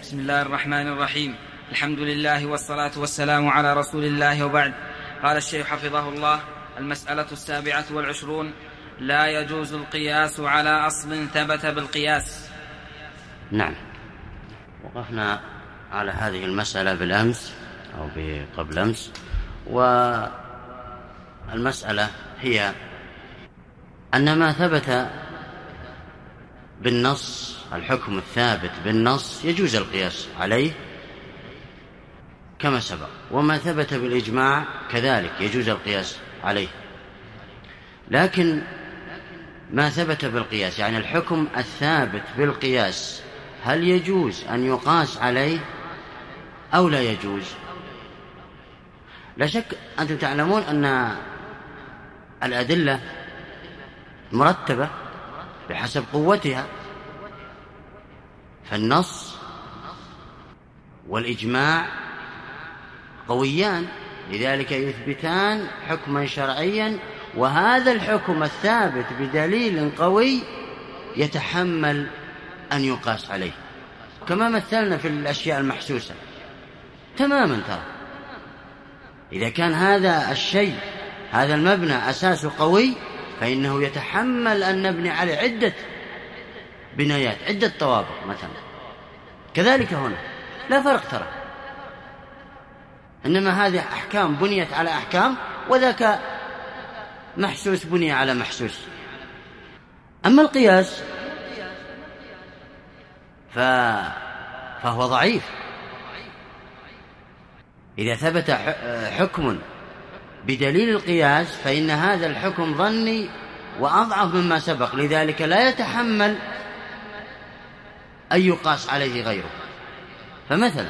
بسم الله الرحمن الرحيم. الحمد لله والصلاة والسلام على رسول الله، وبعد. قال الشيخ حفظه الله: المسألة 27. لا يجوز القياس على أصل ثبت بالقياس. نعم، وقفنا على هذه المسألة بالأمس أو قبل أمس، والمسألة هي أن ما ثبت بالنص، الحكم الثابت بالنص يجوز القياس عليه كما سبق، وما ثبت بالإجماع كذلك يجوز القياس عليه. لكن ما ثبت بالقياس، يعني الحكم الثابت بالقياس، هل يجوز أن يقاس عليه أو لا يجوز؟ لا شك أنتم تعلمون أن الأدلة مرتبة بحسب قوتها، فالنص والإجماع قويان، لذلك يثبتان حكما شرعيا، وهذا الحكم الثابت بدليل قوي يتحمل أن يقاس عليه، كما مثلنا في الأشياء المحسوسة تماما. ترى إذا كان هذا الشيء، هذا المبنى أساسه قوي، فإنه يتحمل أن نبني عليه عدة بنايات، عدة طوابق مثلا. كذلك هنا لا فرق ترى، إنما هذه أحكام بنيت على أحكام، وذاك محسوس بني على محسوس. أما القياس فهو ضعيف. إذا ثبت حكم بدليل القياس فإن هذا الحكم ظني وأضعف مما سبق، لذلك لا يتحمل أن يقاس عليه غيره. فمثلا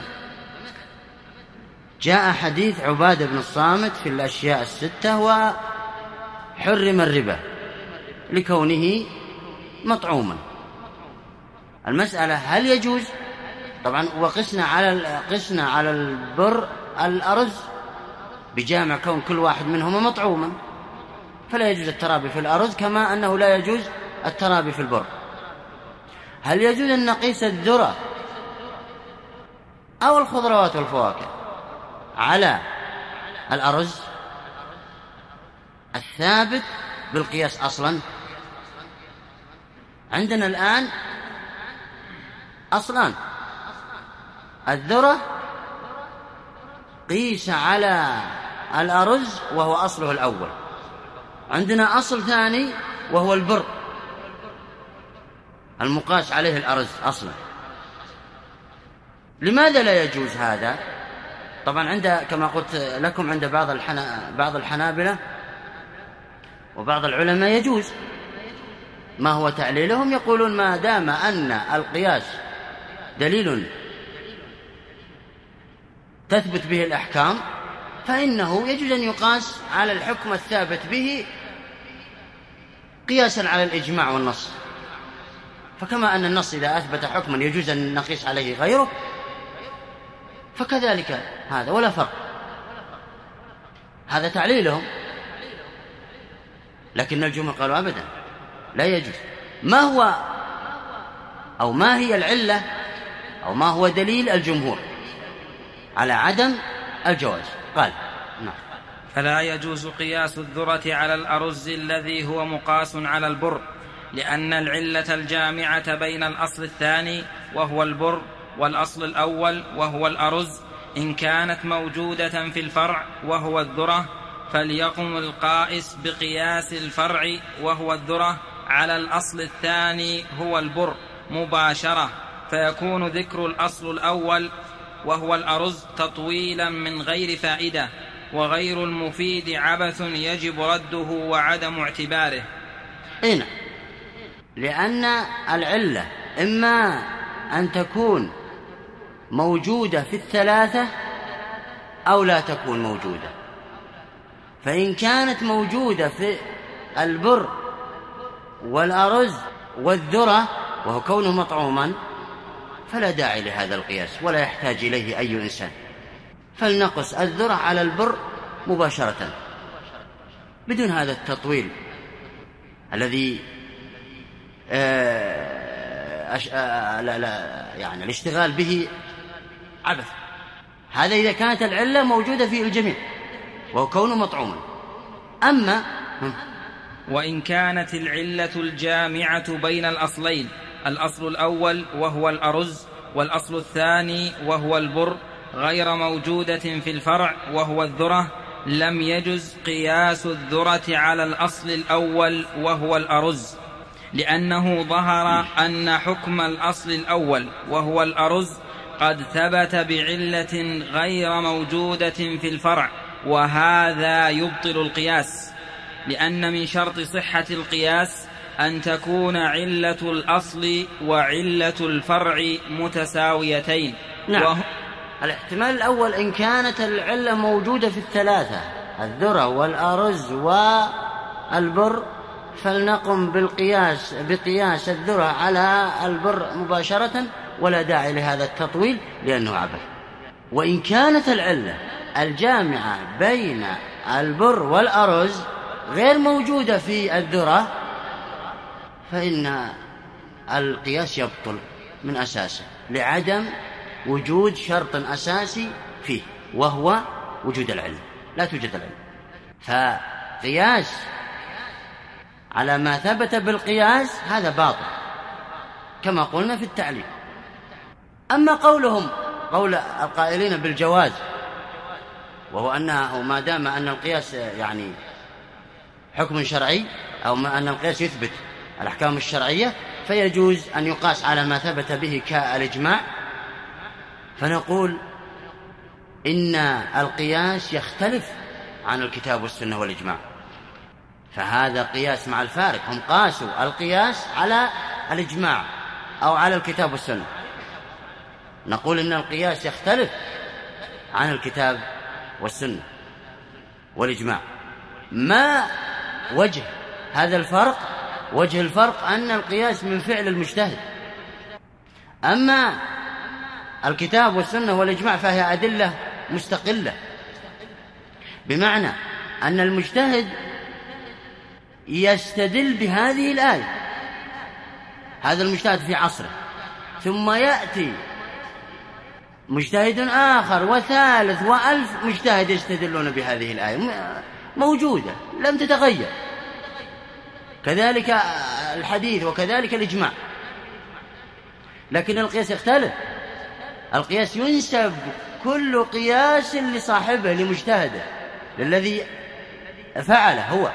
جاء حديث عبادة بن الصامت في الأشياء 6 وحرم الربا لكونه مطعوما. المسألة هل يجوز؟ طبعا وقسنا على البر الأرز بجامع كون كل واحد منهما مطعوما، فلا يجوز الترابي في الأرز كما أنه لا يجوز الترابي في البر. هل يجوز أن نقيس الذرة أو الخضروات والفواكه على الأرز الثابت بالقياس أصلا؟ عندنا الآن أصلان: الذرة قيس على الأرز وهو أصله الأول، عندنا أصل ثاني وهو البر المقاس عليه الأرز أصلا. لماذا لا يجوز هذا؟ طبعا عند، كما قلت لكم، عند بعض الحنابلة وبعض العلماء يجوز. ما هو تعليلهم؟ يقولون ما دام أن القياس دليل تثبت به الأحكام فإنه يجوز أن يقاس على الحكم الثابت به قياسا على الإجماع والنص. فكما أن النص إذا أثبت حكما يجوز أن نقيس عليه غيره، فكذلك هذا، ولا فرق. هذا تعليلهم. لكن الجمهور قالوا أبدا لا يجوز. ما هو أو ما هي العلة أو ما هو دليل الجمهور على عدم الجواز؟ قال: نعم. فلا يجوز قياس الذرة على الأرز الذي هو مقاس على البر، لأن العلة الجامعة بين الأصل الثاني وهو البر والأصل الأول وهو الأرز إن كانت موجودة في الفرع وهو الذرة، فليقم القائس بقياس الفرع وهو الذرة على الأصل الثاني هو البر مباشرة، فيكون ذكر الأصل الأول وهو الأرز تطويلا من غير فائدة، وغير المفيد عبث يجب رده وعدم اعتباره. هنا لأن العلة إما أن تكون موجودة في الثلاثة أو لا تكون موجودة. فإن كانت موجودة في البر والأرز والذرة وهو كونه مطعوما فلا داعي لهذا القياس ولا يحتاج إليه أي إنسان، فلنقص الذرة على البر مباشرة بدون هذا التطويل الذي يعني الاشتغال به عبث. هذا إذا كانت العلة موجودة في الجميع وهو كونه مطعوما. أما وإن كانت العلة الجامعة بين الأصلين، الأصل الأول وهو الأرز والأصل الثاني وهو البر، غير موجودة في الفرع وهو الذرة، لم يجز قياس الذرة على الأصل الأول وهو الأرز، لأنه ظهر أن حكم الأصل الأول وهو الأرز قد ثبت بعلة غير موجودة في الفرع، وهذا يبطل القياس، لأن من شرط صحة القياس أن تكون علة الأصل وعلة الفرع متساويتين. نعم. الاحتمال الأول إن كانت العلة موجودة في الثلاثة، الذرة والأرز والبر، فلنقم بقياس الذرة على البر مباشرة، ولا داعي لهذا التطويل لأنه عبث. وإن كانت العلة الجامعة بين البر والأرز غير موجودة في الذرة، فإن القياس يبطل من أساسه لعدم وجود شرط أساسي فيه وهو وجود العلة. لا توجد العلة، فقياس على ما ثبت بالقياس هذا باطل كما قلنا في التعليل. أما قول القائلين بالجواز، وهو أنه ما دام أن القياس يعني حكم شرعي، أو ما أن القياس يثبت الأحكام الشرعية، فيجوز أن يقاس على ما ثبت به كالإجماع، فنقول إن القياس يختلف عن الكتاب والسنة والإجماع، فهذا قياس مع الفارق. هم قاسوا القياس على الإجماع أو على الكتاب والسنة، نقول إن القياس يختلف عن الكتاب والسنة والإجماع. ما وجه هذا الفرق؟ وجه الفرق أن القياس من فعل المجتهد، أما الكتاب والسنة والإجماع فهي أدلة مستقلة، بمعنى أن المجتهد يستدل بهذه الآية، هذا المجتهد في عصره، ثم يأتي مجتهد آخر وثالث وألف مجتهد يستدلون بهذه الآية، موجودة لم تتغير، كذلك الحديث وكذلك الإجماع. لكن القياس يختلف، القياس ينسب كل قياس لصاحبه لمجتهده للذي فعله هو،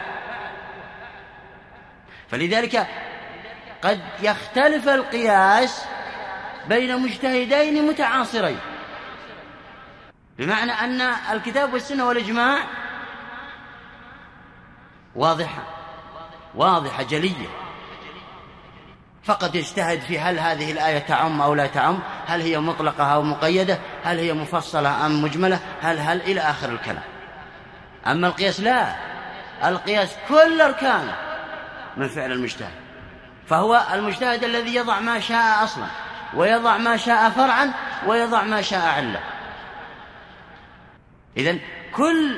فلذلك قد يختلف القياس بين مجتهدين متعاصرين، بمعنى أن الكتاب والسنة والإجماع واضحة جلية، فقد يجتهد في هل هذه الآية تعم أو لا تعم، هل هي مطلقة أو مقيدة، هل هي مفصلة أم مجملة، هل إلى آخر الكلام. أما القياس لا، القياس كل أركانه من فعل المجتهد، فهو المجتهد الذي يضع ما شاء أصلا، ويضع ما شاء فرعا، ويضع ما شاء علة. إذن كل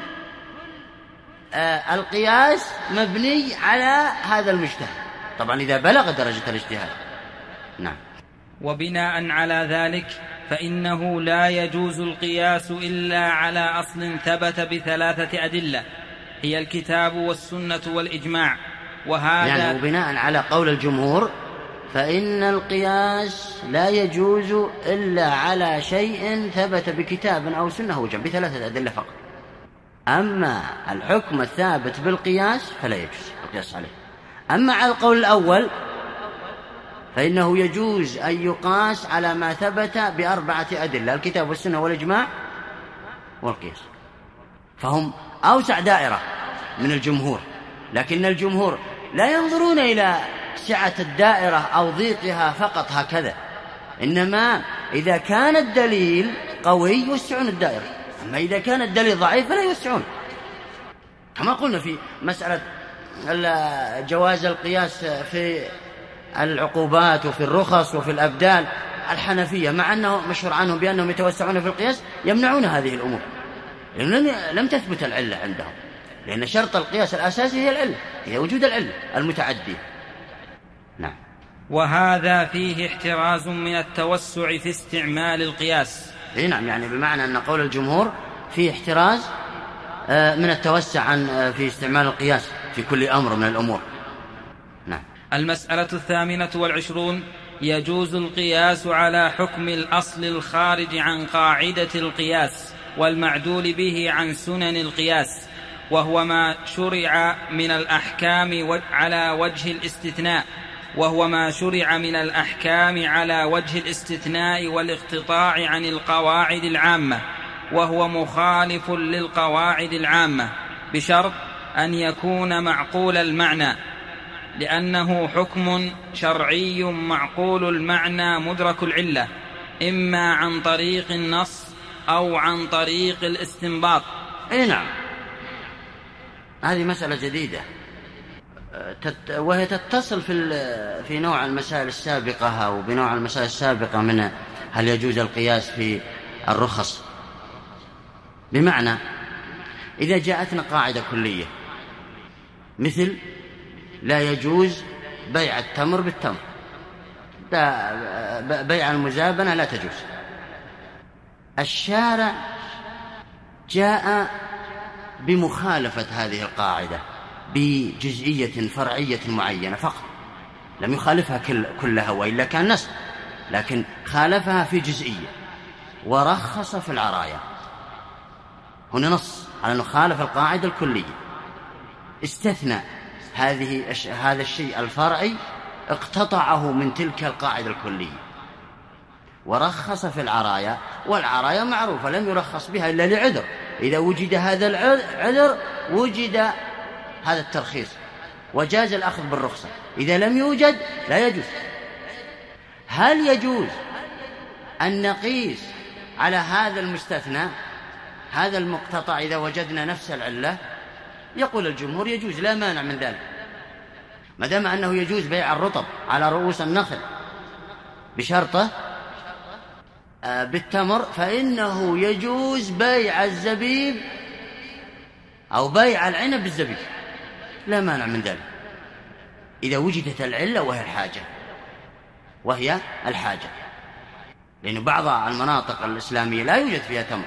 القياس مبني على هذا المجتهد، طبعا إذا بلغ درجة الاجتهاد. نعم. وبناء على ذلك فإنه لا يجوز القياس إلا على أصل ثبت بثلاثة أدلة، هي الكتاب والسنة والإجماع. وهذا يعني وبناء على قول الجمهور فإن القياس لا يجوز إلا على شيء ثبت بكتاب أو سنة أو إجماع بثلاثة أدلة فقط. أما الحكم الثابت بالقياس فلا يجوز القياس عليه. أما على القول الأول فإنه يجوز أن يقاس على ما ثبت بأربعة أدلة، الكتاب والسنة والإجماع والقياس، فهم أوسع دائرة من الجمهور، لكن الجمهور لا ينظرون إلى سعة الدائرة أو ضيقها فقط هكذا، إنما إذا كان الدليل قوي يوسعون الدائرة، أما إذا كان الدليل ضعيف فلا يوسعون، كما قلنا في مسألة جواز القياس في العقوبات وفي الرخص وفي الأبدال. الحنفية مع أنه مشهور عنهم بأنهم يتوسعون في القياس يمنعون هذه الأمور، لأن لم تثبت العلة عندهم، لأن شرط القياس الأساسي هي العلة، هي وجود العلة المتعدية. نعم. وهذا فيه احتراز من التوسع في استعمال القياس، إيه نعم، يعني بمعنى أن قول الجمهور فيه احتراز من التوسع في استعمال القياس في كل أمر من الأمور. نعم. المسألة 28 يجوز القياس على حكم الأصل الخارج عن قاعدة القياس والمعدول به عن سنن القياس، وهو ما شرع من الأحكام على وجه الاستثناء والاقتطاع عن القواعد العامة، وهو مخالف للقواعد العامة بشرط أن يكون معقول المعنى، لأنه حكم شرعي معقول المعنى مدرك العلة، إما عن طريق النص أو عن طريق الاستنباط. أي نعم، هذه مسألة جديدة وهي تتصل في نوع المسائل السابقة أو بنوع المسائل السابقة من هل يجوز القياس في الرخص. بمعنى إذا جاءتنا قاعدة كلية مثل لا يجوز بيع التمر بالتمر، بيع المزابنة لا تجوز، الشارع جاء بمخالفة هذه القاعدة بجزئية فرعية معينة فقط، لم يخالفها كلها وإلا كان نص، لكن خالفها في جزئية ورخص في العرايا. هنا نص على أنه خالف القاعدة الكلية، استثنى هذا الشيء الفرعي، اقتطعه من تلك القاعدة الكلية، ورخص في العرايا، والعرايا معروفة لم يرخص بها إلا لعذر، إذا وجد هذا العذر وجد هذا الترخيص وجاز الأخذ بالرخصة، إذا لم يوجد لا يجوز. هل يجوز أن نقيس على هذا المستثنى هذا المقتطع إذا وجدنا نفس العلة؟ يقول الجمهور يجوز، لا مانع من ذلك، ما دام أنه يجوز بيع الرطب على رؤوس النخل بشرطه بالتمر، فإنه يجوز بيع الزبيب أو بيع العنب بالزبيب، لا مانع من ذلك إذا وجدت العلة وهي الحاجة، لأن بعض المناطق الإسلامية لا يوجد فيها تمر،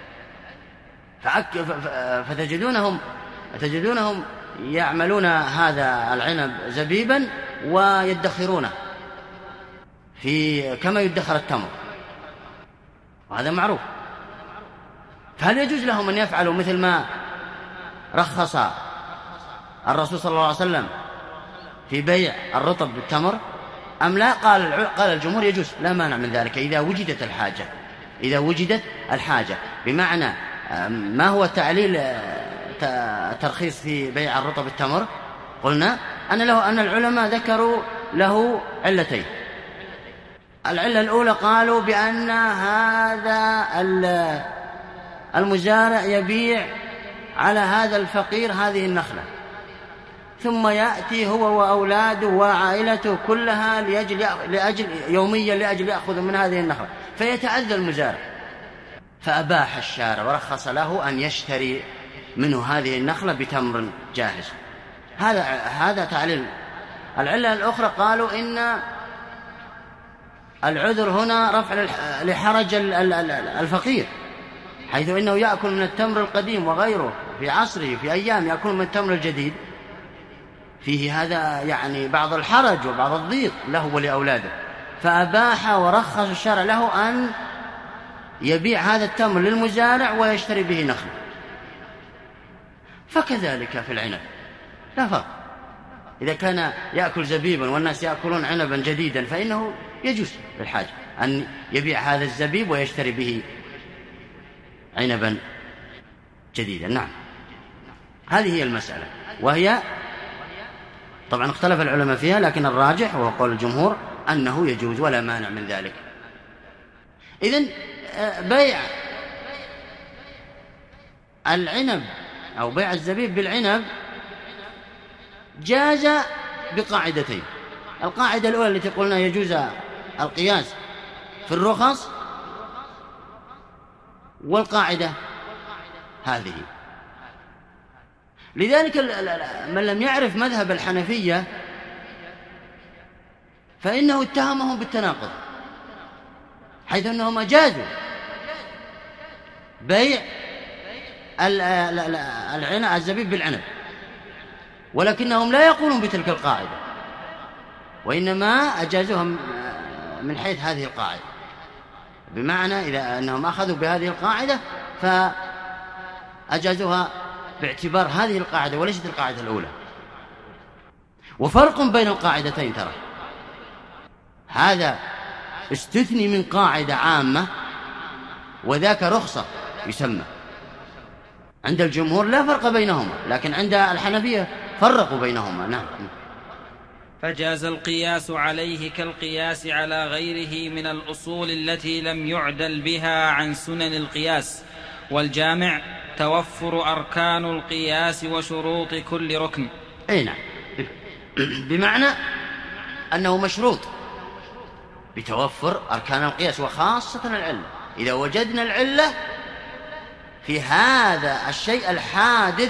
فتجدونهم يعملون هذا العنب زبيبا ويدخرونه كما يدخر التمر، وهذا معروف. فهل يجوز لهم أن يفعلوا مثل ما رخص الرسول صلى الله عليه وسلم في بيع الرطب بالتمر أم لا؟ قال الجمهور يجوز، لا مانع من ذلك إذا وجدت الحاجة. بمعنى ما هو تعليل ترخيص في بيع الرطب بالتمر؟ قلنا أن العلماء ذكروا له علتين. العلة الأولى قالوا بأن هذا المزارع يبيع على هذا الفقير هذه النخلة، ثم يأتي هو وأولاده وعائلته كلها لأجل يأخذ من هذه النخلة، فيتأذى المزارع، فأباح الشارع ورخص له أن يشتري منه هذه النخلة بتمر جاهز. هذا تعليل. العلة الأخرى قالوا إن العذر هنا رفع لحرج الفقير، حيث إنه يأكل من التمر القديم وغيره في عصره في أيام يأكل من التمر الجديد، فيه هذا يعني بعض الحرج وبعض الضيق له ولأولاده، فأباح ورخص الشرع له أن يبيع هذا التمر للمزارع ويشتري به نخل. فكذلك في العنب لا فرق، إذا كان يأكل زبيبا والناس يأكلون عنبا جديدا فإنه يجوز للحاجة أن يبيع هذا الزبيب ويشتري به عنبا جديدا. نعم، هذه هي المسألة، وهي طبعا اختلف العلماء فيها، لكن الراجح وهو قول الجمهور أنه يجوز ولا مانع من ذلك. إذن بيع العنب أو بيع الزبيب بالعنب جاز بقاعدتين. القاعدة الأولى التي قلنا يجوز القياس في الرخص، والقاعدة هذه. لذلك من لم يعرف مذهب الحنفية فإنه اتهمهم بالتناقض، حيث أنهم أجازوا بيع الزبيب بالعنب، ولكنهم لا يقولون بتلك القاعدة، وإنما أجازوها من حيث هذه القاعدة، بمعنى إذا أنهم أخذوا بهذه القاعدة فأجازوها باعتبار هذه القاعدة وليست القاعدة الأولى. وفرق بين القاعدتين ترى، هذا استثني من قاعدة عامة وذاك رخصة يسمى. عند الجمهور لا فرق بينهما، لكن عند الحنفية فرقوا بينهما. نعم. فجاز القياس عليه كالقياس على غيره من الأصول التي لم يعدل بها عن سنن القياس. والجامع توفر أركان القياس وشروط كل ركن. أي نعم، بمعنى أنه مشروط بتوفر أركان القياس وخاصة العلة. إذا وجدنا العلة في هذا الشيء الحادث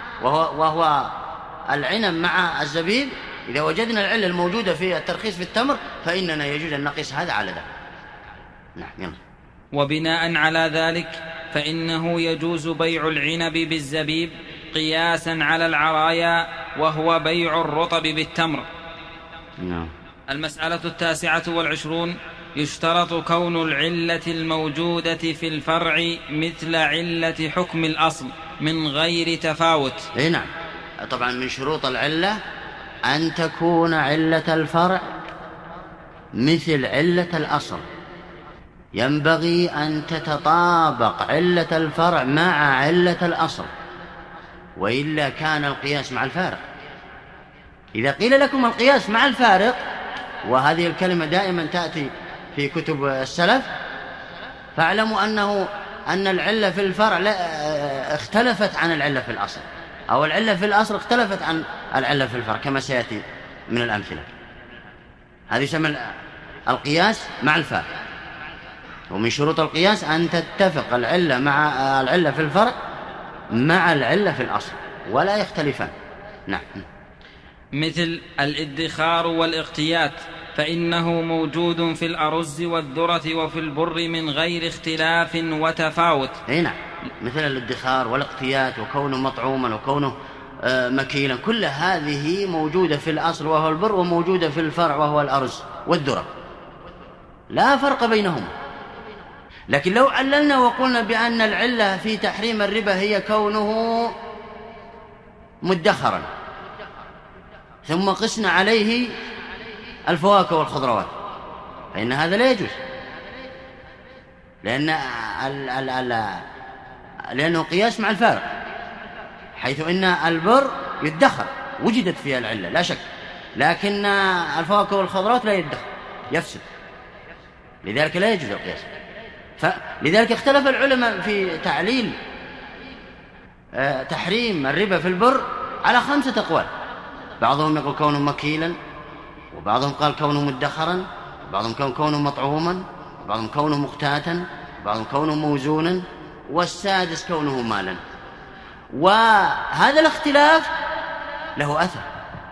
وهو العنب مع الزبيب، إذا وجدنا العلة الموجودة في الترخيص في التمر فإننا يجوز أن نقيس هذا على ذا. نعم. يلا. وبناء على ذلك فإنه يجوز بيع العنب بالزبيب قياسا على العرايا، وهو بيع الرطب بالتمر. نعم. المسألة 29. يشترط كون العلة الموجودة في الفرع مثل علة حكم الأصل من غير تفاوت. أي نعم، طبعا من شروط العلة أن تكون علة الفرع مثل علة الأصل، ينبغي أن تتطابق علة الفرع مع علة الأصل، وإلا كان القياس مع الفارق. إذا قيل لكم القياس مع الفارق، وهذه الكلمة دائما تأتي في كتب السلف، فاعلموا أن العلة في الفرع اختلفت عن العلة في الأصل، أو العلة في الأصل اختلفت عن العلة في الفرع، كما سيأتي من الأمثلة. هذه يسمى القياس مع الفارق. ومن شروط القياس أن تتفق العلة مع العلة في الفرع مع العلة في الأصل ولا يختلفان. نعم. مثل الادخار والاقتيات، فإنه موجود في الأرز والذرة وفي البر من غير اختلاف وتفاوت. نعم، مثل الادخار والاقتيات وكونه مطعوما وكونه مكيلا، كل هذه موجودة في الأصل وهو البر، وموجودة في الفرع وهو الأرز والذرة، لا فرق بينهما. لكن لو عللنا وقلنا بأن العلة في تحريم الربا هي كونه مدخرا، ثم قسنا عليه الفواكه والخضروات، فإن هذا لا يجوز، لأنه قياس مع الفارق، حيث إن البر يدخر وجدت فيها العلة لا شك، لكن الفواكه والخضروات لا يدخر، يفسد، لذلك لا يجوز القياس. لذلك اختلف العلماء في تعليل تحريم الربا في البر على 5 أقوال. بعضهم يقول كونه مكيلا، وبعضهم قال كونه مدخرا، وبعضهم قال كونه مطعوما، وبعضهم كونه مقتاتا، وبعضهم كونه موزونا، والسادس كونه مالا. وهذا الاختلاف له أثر،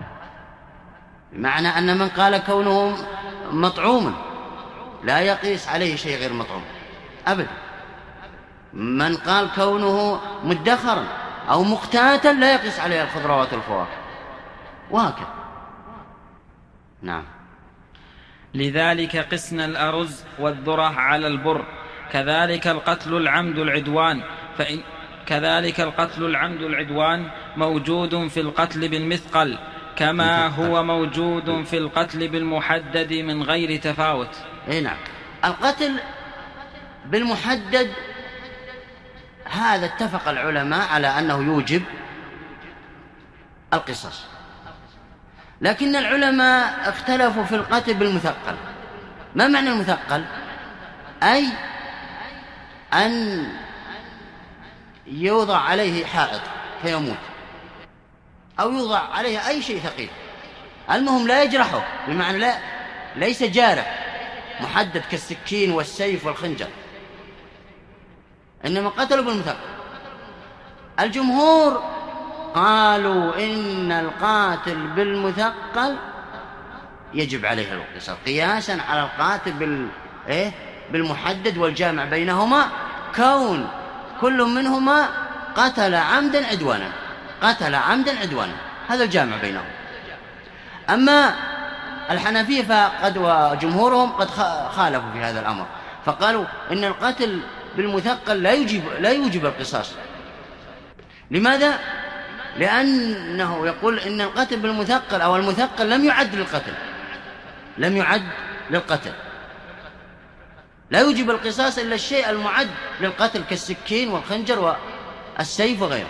بمعنى أن من قال كونه مطعوما لا يقيس عليه شيء غير مطعوم أبدا، من قال كونه مدخرا أو مقتاتا لا يقيس عليه الخضروات والفواكه، وهكذا. نعم. لذلك قسنا الأرز والذرة على البر. كذلك القتل العمد العدوان موجود في القتل بالمثقل، كما هو موجود في القتل بالمحدد من غير تفاوت. نعم. القتل بالمحدد هذا اتفق العلماء على أنه يوجب القصاص، لكن العلماء اختلفوا في القتل بالمثقل. ما معنى المثقل؟ أي أن يوضع عليه حائط فيموت، أو يوضع عليه أي شيء ثقيل، المهم لا يجرحه، بمعنى ليس جارح محدد كالسكين والسيف والخنجر، إنما قتلوا بالمثقل. الجمهور قالوا إن القاتل بالمثقل يجب عليه القصاص قياسا على القاتل بالمحدد، والجامع بينهما كون كل منهما قتل عمدا عدوانا، قتل عمدا عدوانا، هذا الجامع بينهم. أما الحنفية فقد وجمهورهم قد خالفوا في هذا الأمر، فقالوا إن القتل بالمثقل لا يوجب القصاص. لماذا؟ لأنه يقول إن القتل بالمثقل أو المثقل لم يعد للقتل، لم يعد للقتل، لا يوجب القصاص إلا الشيء المعد للقتل كالسكين والخنجر والسيف وغيره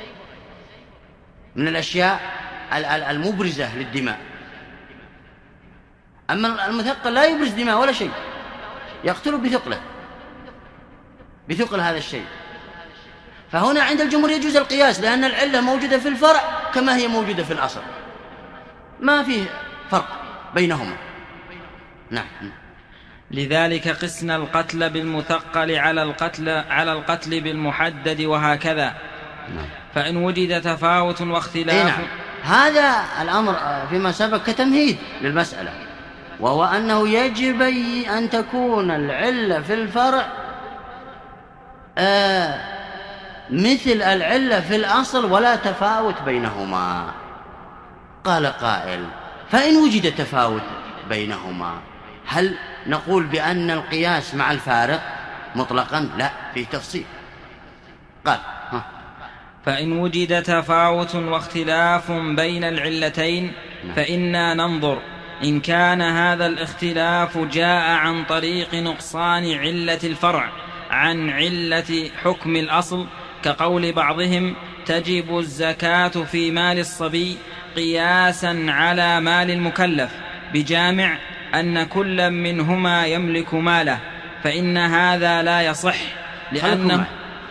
من الأشياء المبرزة للدماء. أما المثقل لا يبرز دماء ولا شيء، يقتل بثقل هذا الشيء. فهنا عند الجمهور يجوز القياس، لأن العلة موجودة في الفرع كما هي موجودة في الأصل، ما فيه فرق بينهما. نعم. لذلك قسنا القتل بالمثقل على القتل بالمحدد وهكذا. نعم. فإن وجد تفاوت واختلاف. نعم. هذا الأمر فيما سبق كتمهيد للمسألة، وهو أنه يجب أن تكون العلة في الفرع مثل العلة في الأصل ولا تفاوت بينهما. قال قائل: فإن وجد تفاوت بينهما هل نقول بأن القياس مع الفارق مطلقا؟ لا، فيه تفصيل. قال: فإن وجد تفاوت واختلاف بين العلتين فإنا ننظر إن كان هذا الاختلاف جاء عن طريق نقصان علة الفرع عن علة حكم الأصل، كقول بعضهم: تجب الزكاة في مال الصبي قياسا على مال المكلف، بجامع أن كل منهما يملك ماله، فإن هذا لا يصح لأنه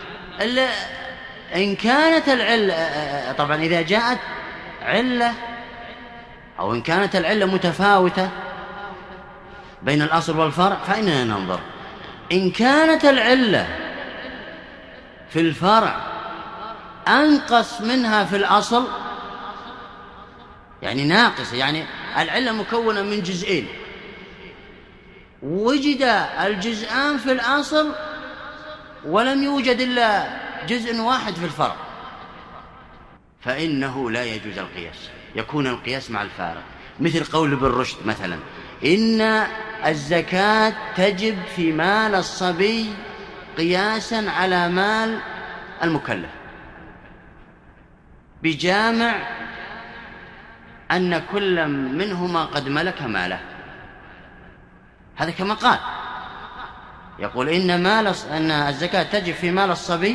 إن كانت العلة، طبعا إذا جاءت علة أو إن كانت العلة متفاوتة بين الأصل والفرع فإننا ننظر. إن كانت العلة في الفرع أنقص منها في الأصل، يعني ناقصة، يعني العلة مكونة من جزئين، وجد الجزءان في الأصل ولم يوجد إلا جزء واحد في الفرع، فإنه لا يجوز القياس، يكون القياس مع الفارق. مثل قول ابن رشد مثلا: إن الزكاة تجب في مال الصبي قياسا على مال المكلف، بجامع أن كل منهما قد ملك ماله. هذا كما قال، يقول إن الزكاة تجب في مال الصبي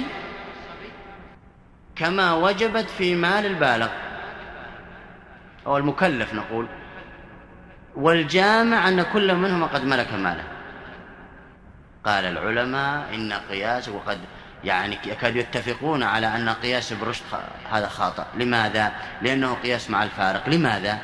كما وجبت في مال البالغ أو المكلف نقول، والجامع أن كل منهما قد ملك ماله. قال العلماء إن قياس، وقد يعني يكاد يتفقون على أن قياس ابن رشد هذا خاطئ. لماذا؟ لأنه قياس مع الفارق. لماذا؟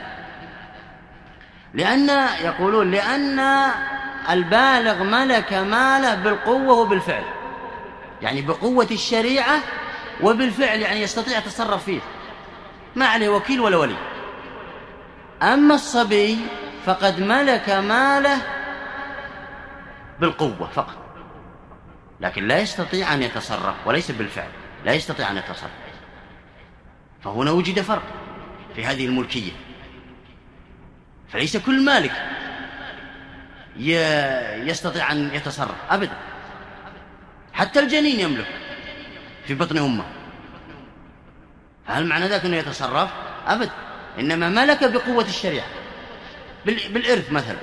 يقولون لأن البالغ ملك ماله بالقوة وبالفعل، يعني بقوة الشريعة وبالفعل، يعني يستطيع يتصرف فيه، ما عليه وكيل ولا ولي. أما الصبي فقد ملك ماله بالقوة فقط، لكن لا يستطيع أن يتصرف، وليس بالفعل، لا يستطيع أن يتصرف. فهنا وجد فرق في هذه الملكية، فليس كل مالك يستطيع أن يتصرف أبدا. حتى الجنين يملك في بطن أمه، فهل معنى ذلك أنه يتصرف؟ أبدا، إنما ملك بقوة الشريعة، بالإرث مثلا.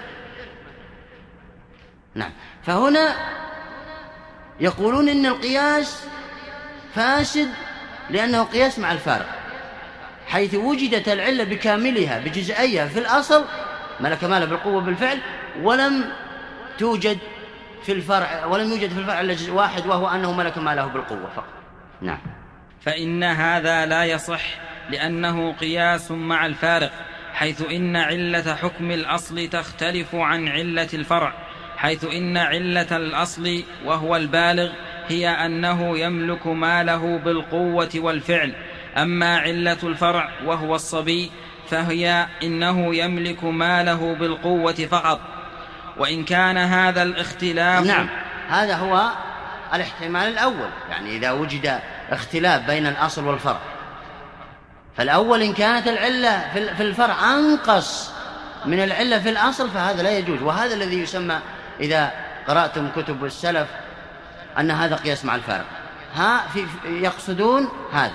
نعم. فهنا يقولون إن القياس فاسد لأنه قياس مع الفارق، حيث وجدت العلة بكاملها بجزئيها في الأصل، ملك ماله بالقوة بالفعل، ولم يوجد في الفرع إلا جزء واحد، وهو أنه ملك ماله بالقوة فقط. نعم. فإن هذا لا يصح لأنه قياس مع الفارق، حيث إن علة حكم الأصل تختلف عن علة الفرع، حيث إن علة الأصل وهو البالغ هي أنه يملك ماله بالقوة والفعل، أما علة الفرع وهو الصبي فهي إنه يملك ماله بالقوة فقط. وإن كان هذا الاختلاف، نعم، هذا هو الاحتمال الأول، يعني إذا وجد اختلاف بين الأصل والفرع، فالأول إن كانت العلة في الفرع أنقص من العلة في الأصل فهذا لا يجوز، وهذا الذي يسمى إذا قرأتم كتب السلف أن هذا قياس مع الفارق، يقصدون هذا.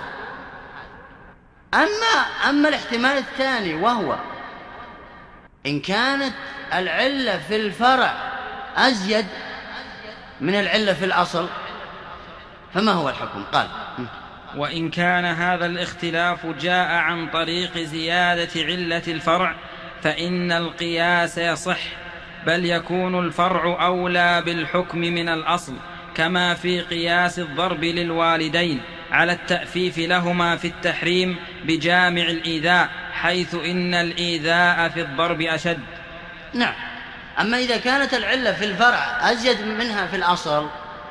أما الاحتمال الثاني وهو إن كانت العلة في الفرع أزيد من العلة في الأصل فما هو الحكم؟ قال: وإن كان هذا الاختلاف جاء عن طريق زيادة علة الفرع فإن القياس يصح، بل يكون الفرع أولى بالحكم من الأصل، كما في قياس الضرب للوالدين على التأفيف لهما في التحريم بجامع الإيذاء، حيث إن الإيذاء في الضرب أشد. نعم. أما إذا كانت العلة في الفرع أزيد منها في الأصل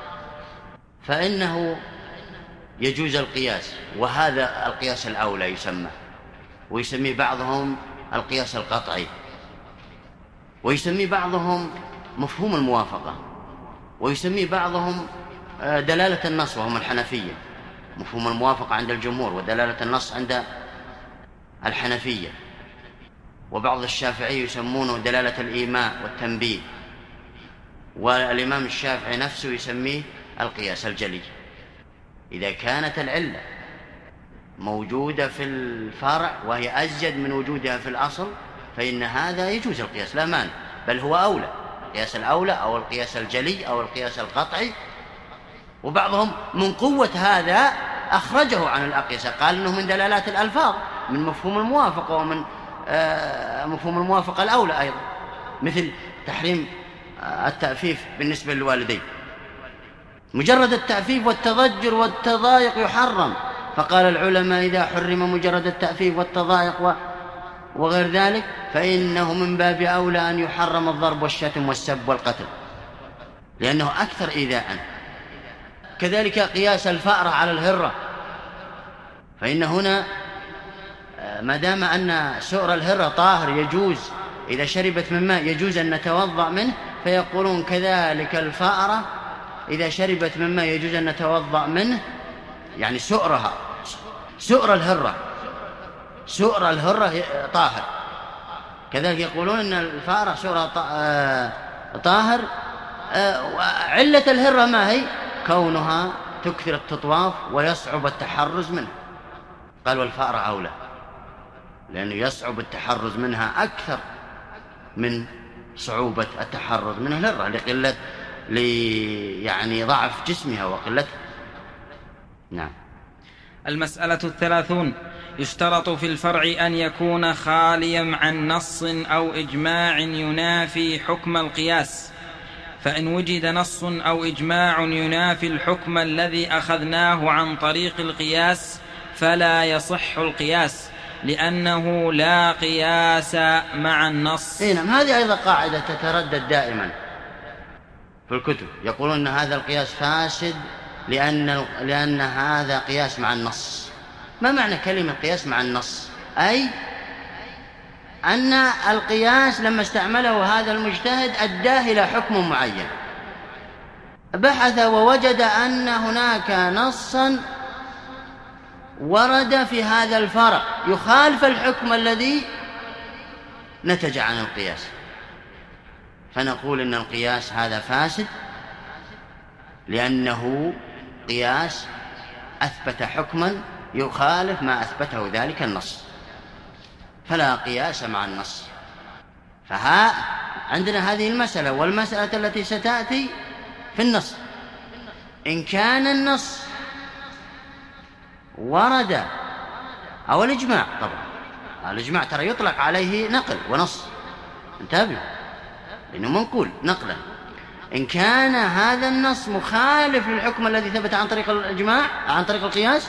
فإنه يجوز القياس، وهذا القياس الأولى يسمى، ويسمي بعضهم القياس القطعي، ويسمي بعضهم مفهوم الموافقة، ويسمي بعضهم دلالة النص وهم الحنفية. مفهوم الموافقة عند الجمهور ودلالة النص عند الحنفية، وبعض الشافعي يسمونه دلالة الإيماء والتنبيه، والإمام الشافعي نفسه يسميه القياس الجلي. إذا كانت العلة موجودة في الفرع وهي أزيد من وجودها في الأصل فإن هذا يجوز القياس لا مانع، بل هو أولى، القياس الأولى أو القياس الجلي أو القياس القطعي. وبعضهم من قوة هذا أخرجه عن الأقيسة، قال إنه من دلالات الألفاظ، من مفهوم الموافقة، ومن مفهوم الموافقة الأولى أيضا، مثل تحريم التأفيف بالنسبة للوالدين. مجرد التأفيف والتضجر والتضايق يحرم، فقال العلماء إذا حرم مجرد التأفيف والتضايق وغير ذلك فإنه من باب أولى أن يحرم الضرب والشتم والسب والقتل، لأنه أكثر إيذاءً. كذلك قياس الفأرة على الهرة، فإن هنا ما دام أن سؤر الهرة طاهر يجوز إذا شربت من ماء يجوز أن نتوضأ منه، فيقولون كذلك الفأرة إذا شربت من ماء يجوز أن نتوضأ منه، يعني سؤرها، سؤر الهرة طاهر. كذلك يقولون أن الفأرة سؤرها طاهر. علة الهرة ما هي؟ كونها تكثر التطواف ويصعب التحرز منها. قال والفأرة أولى، لأنه يصعب التحرز منها أكثر من صعوبة التحرز من الهرة يعني ضعف جسمها وقلتها. نعم. المسألة 30: يشترط في الفرع أن يكون خاليا عن نص أو إجماع ينافي حكم القياس، فإن وجد نص أو إجماع ينافي الحكم الذي أخذناه عن طريق القياس فلا يصح القياس، لأنه لا قياس مع النص. نعم. هذه أيضا قاعدة تتردد دائما في الكتب، يقولون أن هذا القياس فاسد لأن هذا قياس مع النص. ما معنى كلمة قياس مع النص؟ أي أن القياس لما استعمله هذا المجتهد أداه إلى حكم معين، بحث ووجد أن هناك نصا ورد في هذا الفرع يخالف الحكم الذي نتج عن القياس، فنقول إن القياس هذا فاسد لأنه قياس أثبت حكما يخالف ما أثبته ذلك النص، فلا قياس مع النص. عندنا هذه المسألة، والمسألة التي ستأتي في النص، إن كان النص ورد أو الإجماع، طبعا الإجماع ترى يطلق عليه نقل ونص، انتبهوا إنه منقول نقلا. إن كان هذا النص مخالف للحكم الذي ثبت عن طريق الإجماع عن طريق القياس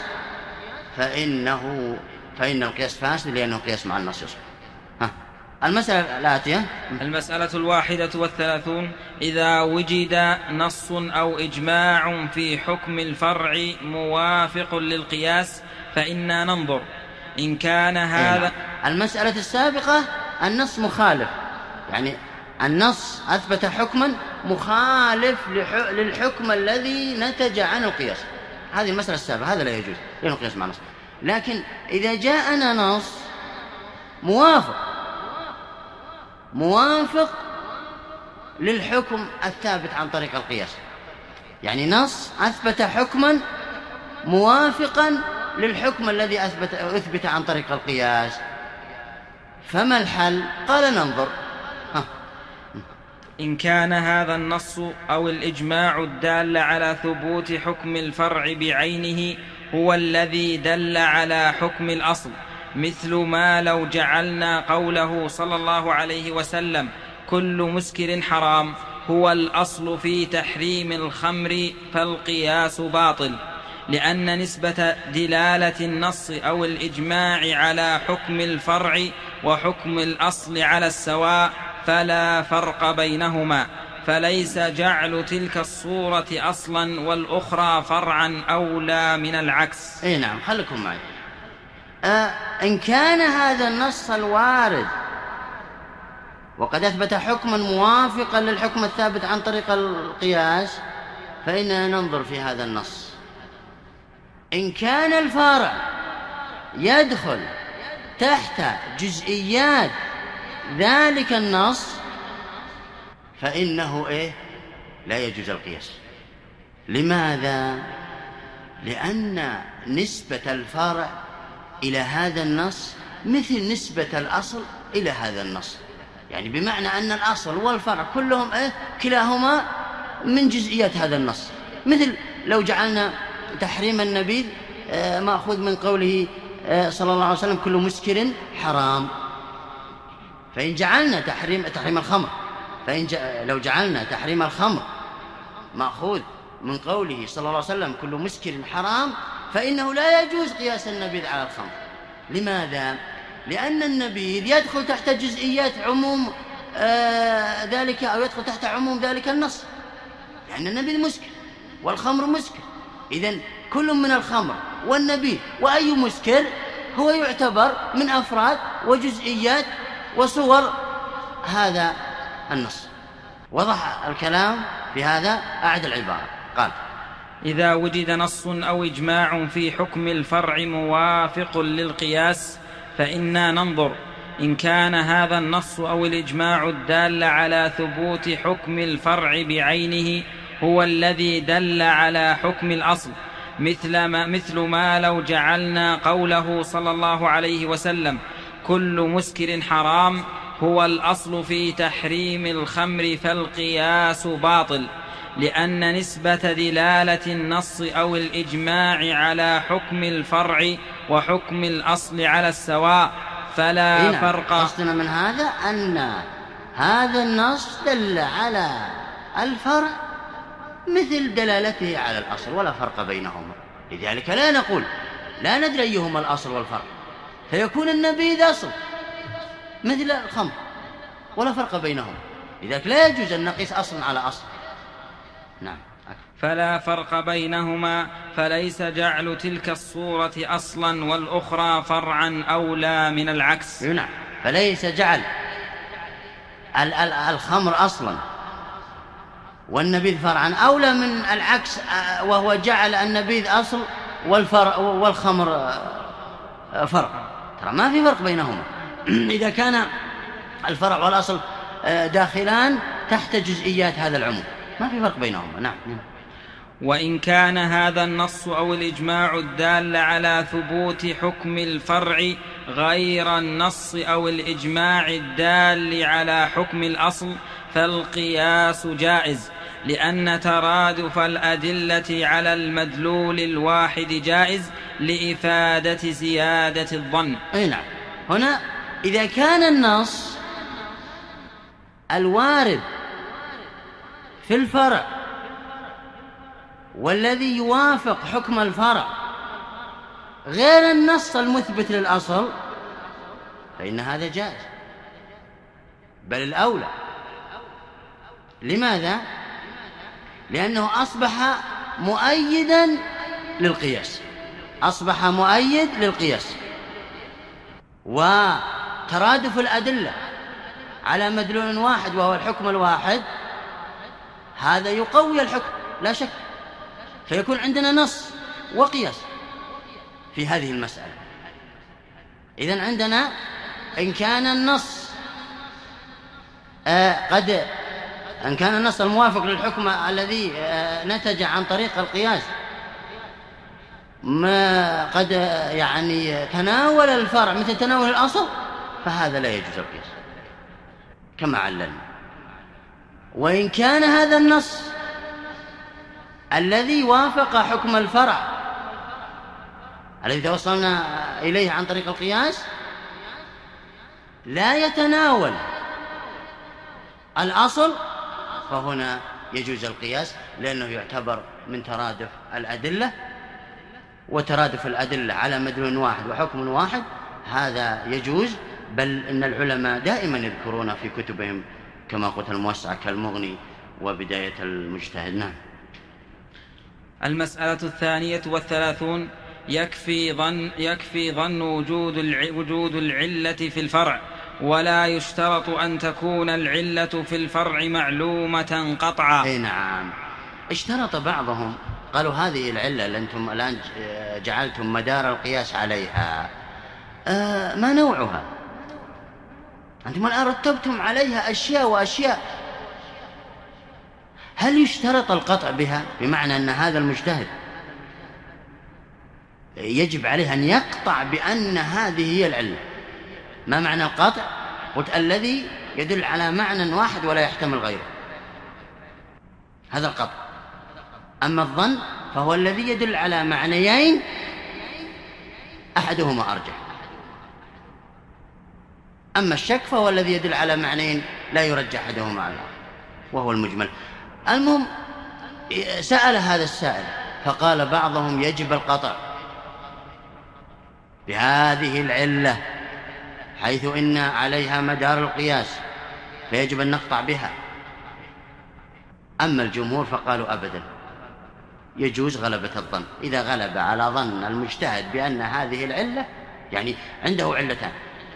فإن القياس فاسد لأنه قياس مع النص يصح. المسألة الآتية: المسألة 31: إذا وجد نص أو إجماع في حكم الفرع موافق للقياس فإنا ننظر إن كان هذا. المسألة السابقة النص مخالف، يعني النص أثبت حكما مخالف للحكم الذي نتج عن القياس. هذه المسألة السابقة، هذا لا يجوز لأنه قياس مع نص. لكن إذا جاءنا نص موافق للحكم الثابت عن طريق القياس، يعني نص أثبت حكما موافقا للحكم الذي أثبت عن طريق القياس، فما الحل؟ قال ننظر. إن كان هذا النص أو الإجماع الدال على ثبوت حكم الفرع بعينه هو الذي دل على حكم الأصل، مثل ما لو جعلنا قوله صلى الله عليه وسلم كل مسكر حرام هو الأصل في تحريم الخمر، فالقياس باطل، لأن نسبة دلالة النص أو الإجماع على حكم الفرع وحكم الأصل على السواء فلا فرق بينهما، فليس جعل تلك الصورة أصلا والأخرى فرعا أولى من العكس. اي نعم، خليكم معي. إن كان هذا النص الوارد وقد أثبت حكما موافقا للحكم الثابت عن طريق القياس فإننا ننظر في هذا النص. إن كان الفرع يدخل تحت جزئيات ذلك النص فإنه لا يجوز القياس. لماذا؟ لأن نسبة الفرع إلى هذا النص مثل نسبة الأصل إلى هذا النص، يعني بمعنى أن الأصل والفرع كلهم كلاهما من جزئيات هذا النص. مثل لو جعلنا تحريم النبيذ مأخوذ من قوله صلى الله عليه وسلم كل مسكر حرام، فإن جعلنا تحريم الخمر، لو جعلنا تحريم الخمر مأخوذ من قوله صلى الله عليه وسلم كل مسكر حرام فإنه لا يجوز قياس النبيذ على الخمر. لماذا؟ لأن النبيذ يدخل تحت جزئيات عموم ذلك، أو يدخل تحت عموم ذلك النص، لأن النبيذ مسكر والخمر مسكر. إذن كل من الخمر والنبيذ وأي مسكر هو يعتبر من أفراد وجزئيات وصور هذا النص. وضح الكلام في هذا. أعد العبارة. قال: إذا وجد نص أو إجماع في حكم الفرع موافق للقياس فإنا ننظر إن كان هذا النص أو الإجماع الدال على ثبوت حكم الفرع بعينه هو الذي دل على حكم الأصل، مثل ما لو جعلنا قوله صلى الله عليه وسلم كل مسكر حرام هو الأصل في تحريم الخمر، فالقياس باطل، لأن نسبة دلالة النص أو الإجماع على حكم الفرع وحكم الأصل على السواء فلا فرق. قصدنا من هذا أن هذا النص دل على الفرع مثل دلالته على الأصل ولا فرق بينهما، لذلك لا نقول لا ندري أيهما الأصل والفرق، فيكون النبيذ أصل مثل الخمر ولا فرق بينهما، لذلك لا يجوز أن نقيس أصلا على أصل. نعم. فلا فرق بينهما، فليس جعل تلك الصورة أصلا والأخرى فرعا أولى من العكس. نعم، فليس جعل الخمر أصلا والنبيذ فرعا أولى من العكس، وهو جعل النبيذ أصل والخمر فرع. ترى ما في فرق بينهما إذا كان الفرع والأصل داخلان تحت جزئيات هذا العموم، ما في فرق بينهما. نعم. وإن كان هذا النص أو الإجماع الدال على ثبوت حكم الفرع غير النص أو الإجماع الدال على حكم الأصل فالقياس جائز، لأن ترادف الأدلة على المدلول الواحد جائز لإفادة زيادة الظن. نعم. هنا إذا كان النص الوارد في الفرع والذي يوافق حكم الفرع غير النص المثبت للأصل فإن هذا جائز، بل الأولى. لماذا؟ لأنه أصبح مؤيدا للقياس، أصبح مؤيد للقياس، وترادف الأدلة على مدلول واحد وهو الحكم الواحد هذا يقوي الحكم لا شك، فيكون عندنا نص وقياس في هذه المسألة. إذن عندنا إن كان النص إن كان النص الموافق للحكم الذي نتج عن طريق القياس ما قد يعني تناول الفرع مثل تناول الأصل، فهذا لا يجوز القياس كما عللنا. وإن كان هذا النص الذي وافق حكم الفرع الذي توصلنا إليه عن طريق القياس لا يتناول الأصل، فهنا يجوز القياس، لأنه يعتبر من ترادف الأدلة، وترادف الأدلة على مدلول واحد وحكم واحد هذا يجوز. بل إن العلماء دائما يذكرون في كتبهم كما قلت الموسعة كالمغني وبداية المجتهد. نعم. المسألة 32 يكفي ظن وجود العلة في الفرع، ولا يشترط أن تكون العلة في الفرع معلومة قطعا. نعم. اشترط بعضهم قالوا هذه العلة اللي أنتم الآن جعلتم مدار القياس عليها ما نوعها؟ أنتم الآن رتبتم عليها أشياء وأشياء، هل يشترط القطع بها؟ بمعنى أن هذا المجتهد يجب عليه أن يقطع بأن هذه هي العلة. ما معنى القطع؟ قلت الذي يدل على معنى واحد ولا يحتمل غيره، هذا القطع. أما الظن فهو الذي يدل على معنيين أحدهما أرجح. أما الشك فهو الذي يدل على معنيين لا يرجح أحدهما على الآخر وهو المجمل. المهم سأل هذا السائل فقال بعضهم يجب القطع بهذه العلة حيث إن عليها مدار القياس فيجب أن نقطع بها. أما الجمهور فقالوا أبدا، يجوز غلبة الظن. إذا غلب على ظن المجتهد بأن هذه العلة، يعني عنده علتان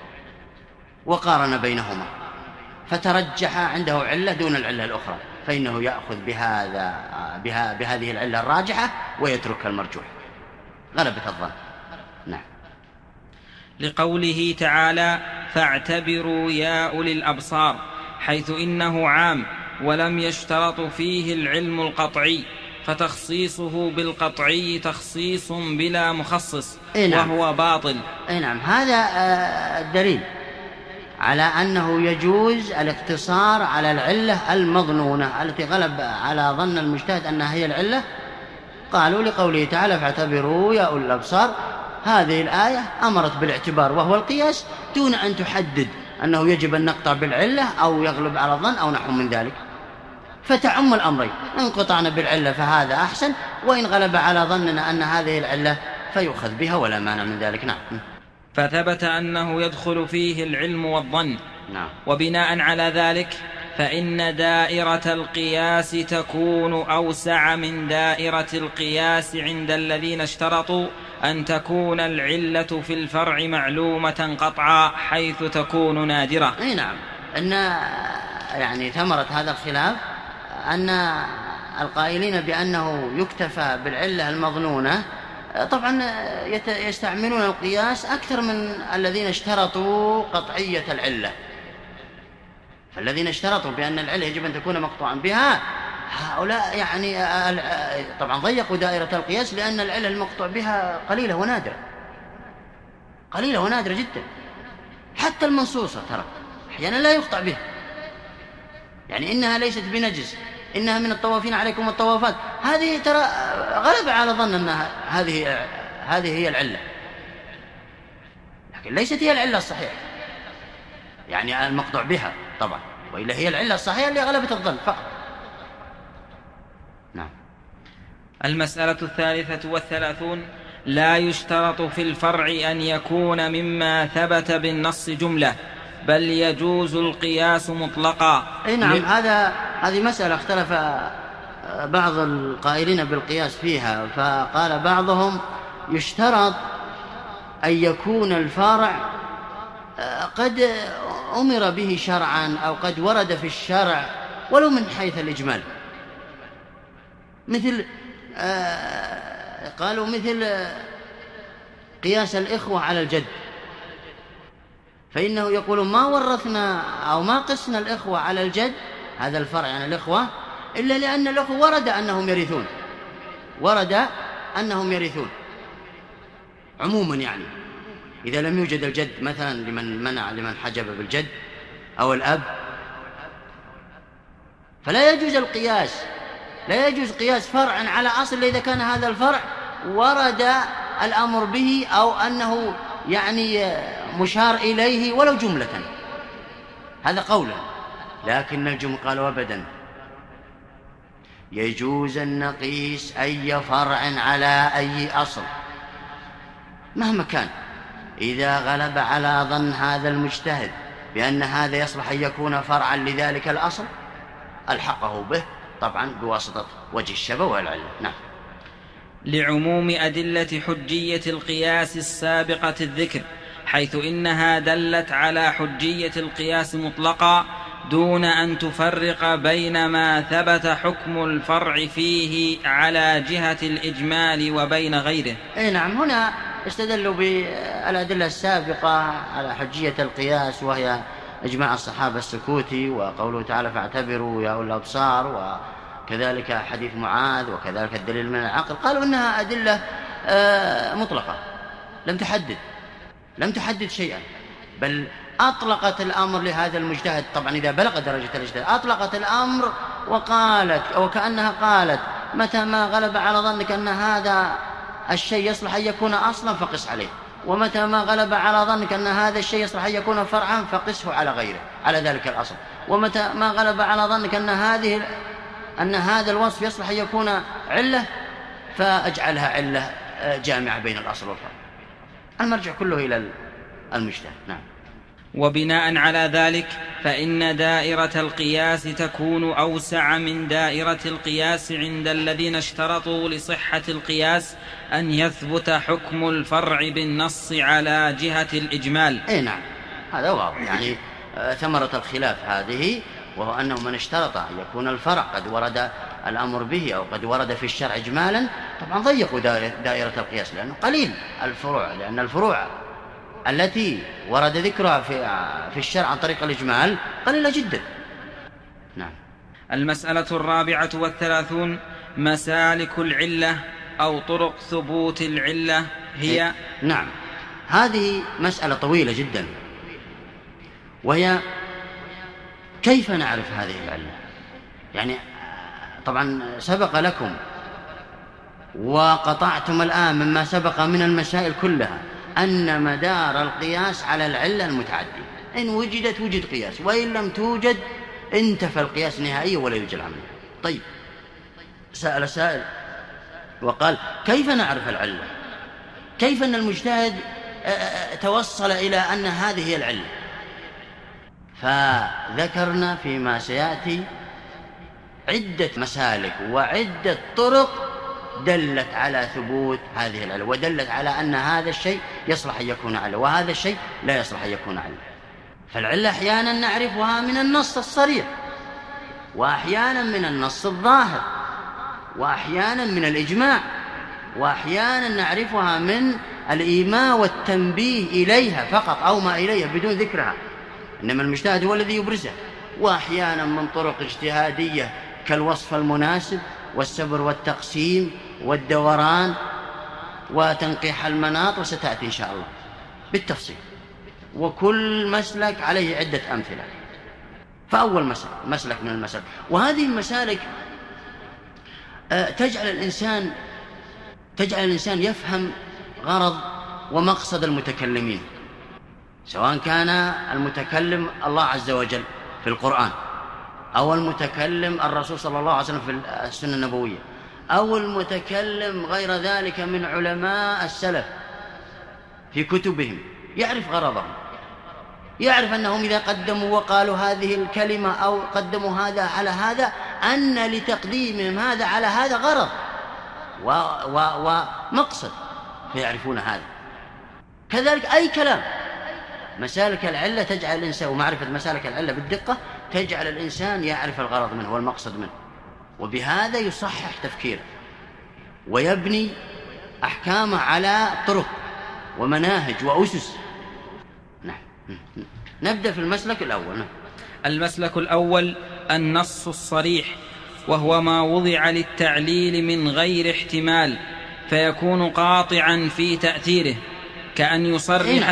وقارن بينهما فترجح عنده علة دون العلة الأخرى، فإنه يأخذ بهذه العلة الراجحة ويترك المرجوح، غلبة الظن. نعم. لقوله تعالى فاعتبروا يا أولي الأبصار، حيث إنه عام ولم يشترط فيه العلم القطعي، فتخصيصه بالقطعي تخصيص بلا مخصص وهو باطل. نعم. هذا الدليل على أنه يجوز الاقتصار على العلة المظنونة التي غلب على ظن المجتهد أنها هي العلة. قالوا لقوله تعالى فاعتبروا يا أولي الأبصار، هذه الآية أمرت بالاعتبار وهو القياس دون أن تحدد أنه يجب أن نقطع بالعلة أو يغلب على الظن أو نحو من ذلك، فتعم الأمرين. إن قطعنا بالعلة فهذا أحسن، وإن غلب على ظننا أن هذه العلة فيؤخذ بها ولا مانع من ذلك. نعم. فثبت أنه يدخل فيه العلم والظن. نعم. وبناء على ذلك فإن دائرة القياس تكون أوسع من دائرة القياس عند الذين اشترطوا أن تكون العلة في الفرع معلومة قطعا حيث تكون نادرة. نعم. أن يعني ثمرة هذا الخلاف أن القائلين بأنه يكتفى بالعلة المظنونة طبعا يستعملون القياس أكثر من الذين اشترطوا قطعية العلة. فالذين اشترطوا بأن العلة يجب أن تكون مقطوعا بها هؤلاء يعني طبعا ضيقوا دائرة القياس، لأن العلة المقطوع بها قليلة ونادرة، قليلة ونادرة جدا. حتى المنصوصة ترى أحيانا لا يقطع بها، يعني إنها ليست بنجس، إنها من الطوافين عليكم الطوافات، هذه ترى غلب على ظن أنها هذه هي العلة، لكن ليست هي العلة الصحيحة، يعني المقطوع بها طبعا، وإلا هي العلة الصحيحة اللي غلبت الظن فقط. نعم. المسألة 33 لا يشترط في الفرع أن يكون مما ثبت بالنص جملة، بل يجوز القياس مطلقا. نعم. هذه مسألة اختلف بعض القائلين بالقياس فيها، فقال بعضهم يشترط أن يكون الفرع قد أمر به شرعا أو قد ورد في الشرع ولو من حيث الإجمال، مثل قالوا مثل قياس الإخوة على الجد، فإنه يقول ما ورثنا أو ما قسنا الإخوة على الجد، هذا الفرع عن الإخوة، إلا لأن الإخوة ورد أنهم يرثون عموما. يعني إذا لم يوجد الجد مثلا لمن حجب بالجد أو الأب، فلا يجوز القياس، لا يجوز قياس فرعا على أصل إذا كان هذا الفرع ورد الأمر به أو أنه يعني مشار إليه ولو جملة، هذا قولا. لكن الجمهور قالوا أبدا، يجوز أن نقيس أي فرع على أي أصل مهما كان، إذا غلب على ظن هذا المجتهد بأن هذا يصلح أن يكون فرعا لذلك الأصل ألحقه به، طبعا بواسطة وجه الشبه والعلة. نعم. لعموم أدلة حجية القياس السابقة الذكر، حيث إنها دلت على حجية القياس مطلقا دون أن تفرق بين ما ثبت حكم الفرع فيه على جهة الإجمال وبين غيره. نعم. هنا استدلوا بالأدلة السابقة على حجية القياس، وهي إجماع الصحابة السكوتي، وقوله تعالى فاعتبروا يا أولي الأبصار، وكذلك حديث معاذ، وكذلك الدليل من العقل. قالوا إنها أدلة مطلقة لم تحدد شيئا، بل أطلقت الأمر لهذا المجتهد. طبعا إذا بلغ درجة الاجتهاد أطلقت الأمر وقالت، أو كأنها قالت متى ما غلب على ظنك أن هذا الشيء يصلح أن يكون أصلا فقس عليه، ومتى ما غلب على ظنك أن هذا الشيء يصلح أن يكون فرعا فقسه على غيره على ذلك الأصل، ومتى ما غلب على ظنك أن هذا الوصف يصلح أن يكون علة فأجعلها علة جامعة بين الأصل والفرع. المرجع كله إلى المجتهد. نعم. وبناء على ذلك فإن دائرة القياس تكون أوسع من دائرة القياس عند الذين اشترطوا لصحة القياس أن يثبت حكم الفرع بالنص على جهة الإجمال. نعم، هذا واضح. يعني ثمرة الخلاف هذه، وهو أنه من اشترط أن يكون الفرع قد ورد الأمر به أو قد ورد في الشرع إجمالا، طبعا ضيقوا دائرة القياس، لأنه قليل الفروع، لأن الفروع التي ورد ذكرها في الشرع عن طريق الإجمال قليلة جدا. نعم. المسألة 34 مسالك العلة أو طرق ثبوت العلة هي. نعم، هذه مسألة طويلة جدا، وهي كيف نعرف هذه العلة. يعني طبعا سبق لكم وقطعتم الآن مما سبق من المسائل كلها أن مدار القياس على العلة المتعدية، إن وجدت وجد قياس، وإن لم توجد انتفى القياس نهائيا ولا يوجد العمل. طيب، سأل سائل وقال كيف نعرف العلة؟ كيف أن المجتهد توصل إلى أن هذه هي العلة؟ فذكرنا فيما سيأتي عدة مسالك وعدة طرق دلت على ثبوت هذه العلة، ودلت على أن هذا الشيء يصلح أن يكون علة وهذا الشيء لا يصلح أن يكون علة. فالعلة أحيانا نعرفها من النص الصريح، وأحيانا من النص الظاهر، وأحيانا من الإجماع، وأحيانا نعرفها من الإيماء والتنبيه إليها فقط أو ما إليها بدون ذكرها، إنما المجتهد هو الذي يبرزها. وأحيانا من طرق اجتهادية كالوصف المناسب والسبر والتقسيم والدوران وتنقيح المناط، وستأتي إن شاء الله بالتفصيل، وكل مسلك عليه عدة أمثلة. فأول مسلك من المسالك، وهذه المسالك تجعل الإنسان يفهم غرض ومقصد المتكلمين، سواء كان المتكلم الله عز وجل في القرآن، أو المتكلم الرسول صلى الله عليه وسلم في السنة النبوية، أو المتكلم غير ذلك من علماء السلف في كتبهم. يعرف غرضهم، يعرف أنهم إذا قدموا وقالوا هذه الكلمة أو قدموا هذا على هذا أن لتقديمهم هذا على هذا غرض ومقصد، فيعرفون هذا. كذلك أي كلام، مسالك العلة تجعل الإنسان، ومعرفة مسالك العلة بالدقة تجعل الإنسان يعرف الغرض منه والمقصد منه. وبهذا يصحح تفكيره ويبني أحكامه على طرق ومناهج وأسس. نعم. نبدأ في المسلك الأول. المسلك الأول النص الصريح، وهو ما وضع للتعليل من غير احتمال فيكون قاطعا في تأثيره، كأن يصرح.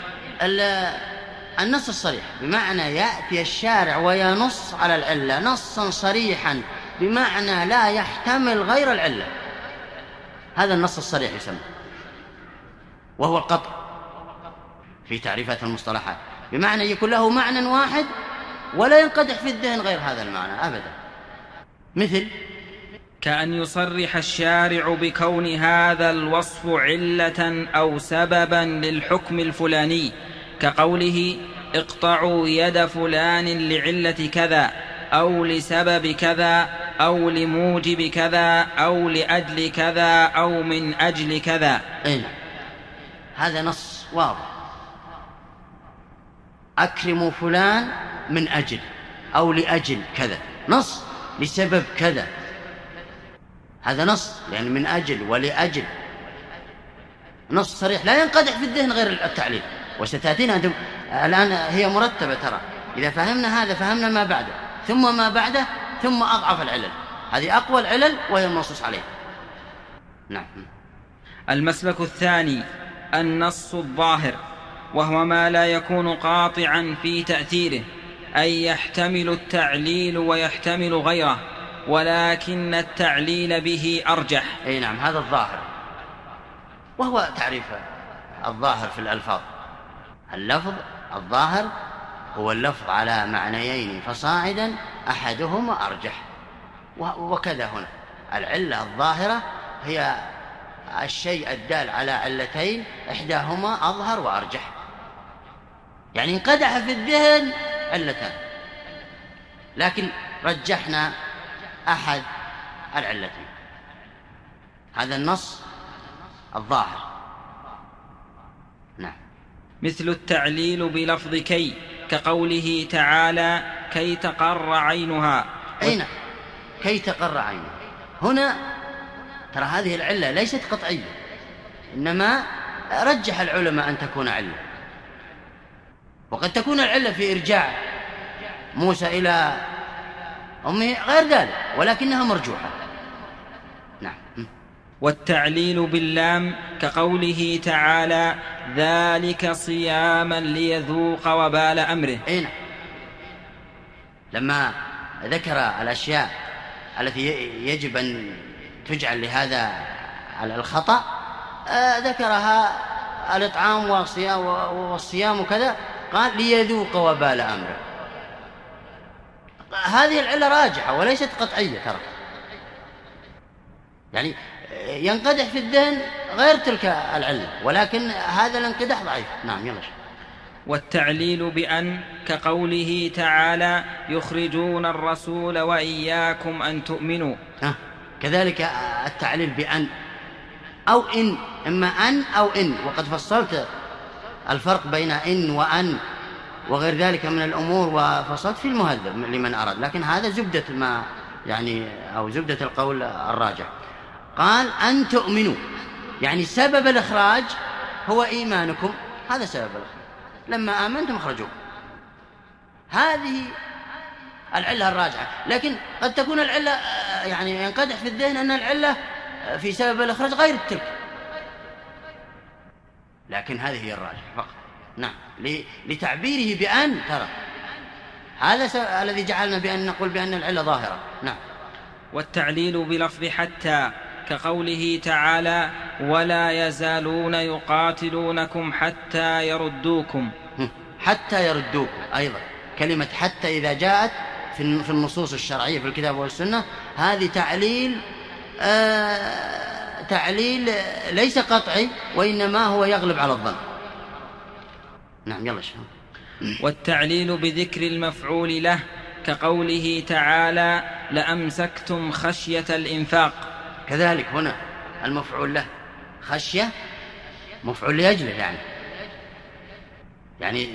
النص الصريح بمعنى يأتي الشارع وينص على العلة نصا صريحا بمعنى لا يحتمل غير العلة، هذا النص الصريح يسمى، وهو القطع في تعريفات المصطلحات، بمعنى يكون له معنى واحد ولا ينقدح في الذهن غير هذا المعنى أبدا. مثل كأن يصرح الشارع بكون هذا الوصف علة أو سببا للحكم الفلاني، كقوله اقطعوا يد فلان لعلة كذا أو لسبب كذا أو لموجب كذا أو لأجل كذا أو من أجل كذا. هذا نص واضح، أكرموا فلان من أجل أو لأجل كذا، نص لسبب كذا، هذا نص يعني من أجل ولأجل، نص صريح لا ينقدح في الذهن غير التعليل. وستأتينا الآن هي مرتبة، ترى إذا فهمنا هذا فهمنا ما بعده ثم ما بعده ثم أضعف العلل، هذه أقوى العلل وهي المنصوص عليه. نعم. المسلك الثاني النص الظاهر، وهو ما لا يكون قاطعا في تأثيره، أي يحتمل التعليل ويحتمل غيره ولكن التعليل به أرجح. أي نعم، هذا الظاهر، وهو تعريف الظاهر في الألفاظ. اللفظ الظاهر هو اللفظ على معنيين فصاعدا أحدهما أرجح، وكذا هنا العلة الظاهرة هي الشيء الدال على علتين إحداهما أظهر وأرجح، يعني انقدح في الذهن علتان لكن رجحنا أحد العلتين، هذا النص الظاهر. نعم. مثل التعليل بلفظ كي، كقوله تعالى كي تقر عينها. أين كي تقر عينها؟ هنا ترى هذه العلة ليست قطعية، إنما رجح العلماء أن تكون علة، وقد تكون العلة في إرجاع موسى إلى أمه غير ذلك ولكنها مرجوحة. نعم. والتعليل باللام كقوله تعالى ذلك صياما ليذوق وبال أمره. نعم. لما ذكر الأشياء التي يجب أن تجعل لهذا الخطأ ذكرها الإطعام والصيام وكذا، قال ليذوق وبال أمره. هذه العلة راجحة وليست قطعية، ترى يعني ينقدح في الذهن غير تلك العلة، ولكن هذا الانقداح ضعيف. نعم. يلا. والتعليل بأن كقوله تعالى يخرجون الرسول وإياكم أن تؤمنوا. كذلك التعليل بأن أو إن، إما أن أو إن، وقد فصلت الفرق بين إن وأن وغير ذلك من الأمور وفصلت في المهذب لمن أراد، لكن هذا زبدة ما يعني أو زبدة القول الراجح. قال أن تؤمنوا، يعني سبب الإخراج هو إيمانكم، هذا سبب الإخراج، لما آمنتم أخرجوا، هذه العلة الراجعة. لكن قد تكون العلة يعني ينقدح في الذهن أن العلة في سبب الإخراج غير تلك، لكن هذه هي الراجعة فقط. نعم. لتعبيره بأن، ترى هذا الذي جعلنا بأن نقول بأن العلة ظاهرة. نعم. والتعليل بلفظ حتى كقوله تعالى ولا يزالون يقاتلونكم حتى يردوكم. حتى يردوكم أيضا، كلمة حتى إذا جاءت في النصوص الشرعية في الكتاب والسنة هذه تعليل ليس قطعي، وإنما هو يغلب على الظن. نعم. يلا. والتعليل بذكر المفعول له كقوله تعالى لأمسكتم خشية الإنفاق. كذلك هنا المفعول له خشية مفعول لأجله، يعني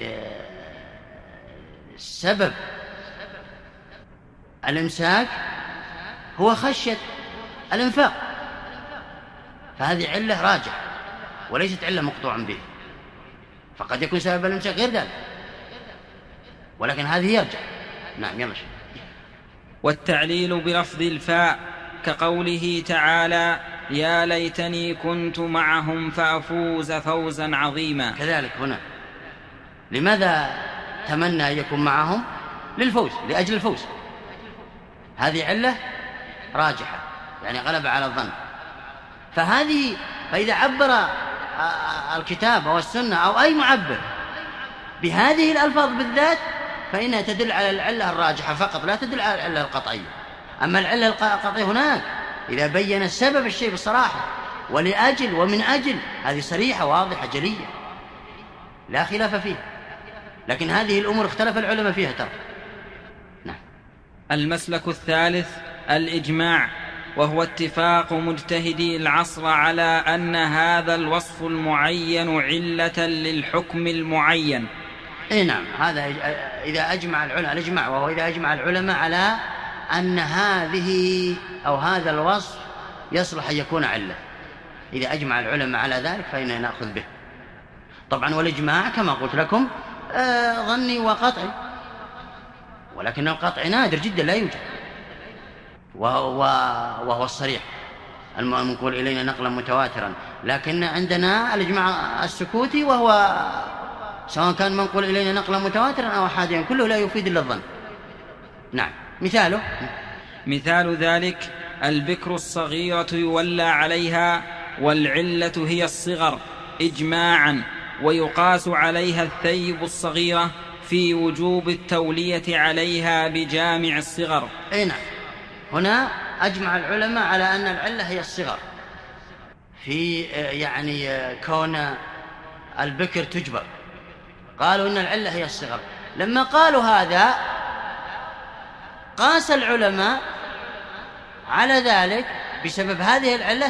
سبب الإمساك هو خشية الإنفاق، فهذه علة راجعة وليست علة مقطوع به، فقد يكون سبب الإمساك غير ذلك، ولكن هذه يرجع. نعم يلا شيء. والتعليل بلفظ الفاء كقوله تعالى يا ليتني كنت معهم فأفوز فوزا عظيما. كذلك هنا لماذا تمنى أن يكون معهم؟ للفوز، لأجل الفوز، هذه علة راجحة يعني غلب على الظن. فإذا عبر الكتاب أو السنة أو أي معبر بهذه الألفاظ بالذات فإنها تدل على العلة الراجحة فقط، لا تدل على العلة القطعية. أما العلة القطعية هناك إذا بين السبب الشيء بصراحة ولأجل ومن أجل، هذه صريحة واضحة جلية لا خلاف فيها، لكن هذه الأمور اختلف العلماء فيها ترى. نعم. المسلك الثالث الإجماع، وهو اتفاق مجتهدي العصر على أن هذا الوصف المعين علة للحكم المعين. نعم، هذا إذا أجمع العلماء، الإجماع وهو إذا أجمع العلماء على أن هذه أو هذا الوصف يصلح أن يكون علة، إذا أجمع العلماء على ذلك فإننا نأخذ به. طبعا والإجماع كما قلت لكم ظني وقطعي، ولكن القطع نادر جدا لا يوجد، وهو الصريح المنقول إلينا نقلا متواترا. لكن عندنا الإجماع السكوتي وهو سواء كان منقول إلينا نقلا متواترا أو أحاديا كله لا يفيد إلا الظن. نعم. مثال ذلك البكر الصغيرة يولى عليها والعلة هي الصغر إجماعا، ويقاس عليها الثيب الصغيرة في وجوب التولية عليها بجامع الصغر. نعم، هنا أجمع العلماء على أن العلة هي الصغر في يعني كون البكر تجبر، قالوا إن العلة هي الصغر. لما قالوا هذا قاس العلماء على ذلك بسبب هذه العلة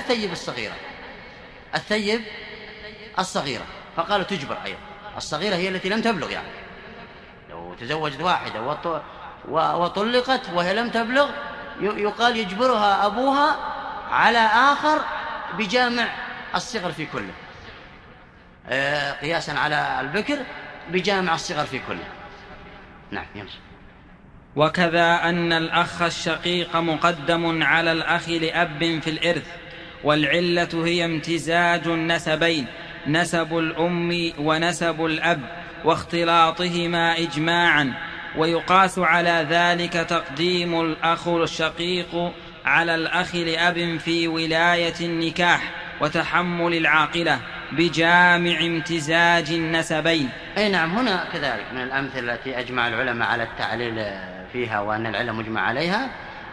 الثيب الصغيرة، فقالوا تجبر أيضا. الصغيرة هي التي لم تبلغ، يعني لو تزوجت واحدة وطلقت وهي لم تبلغ يقال يجبرها أبوها على آخر بجامع الصغر في كله، قياسا على البكر بجامع الصغر في كله. نعم يمشي. وكذا أن الأخ الشقيق مقدم على الأخ لأب في الإرث، والعلة هي امتزاج النسبين، نسب الأم ونسب الأب، واختلاطهما إجماعا. ويقاس على ذلك تقديم الأخ الشقيق على الأخ لأب في ولاية النكاح وتحمل العاقلة بجامع امتزاج النسبين. أي نعم، هنا كذلك من الأمثلة التي أجمع العلماء على التعليل فيها وأن العلة مجمع عليها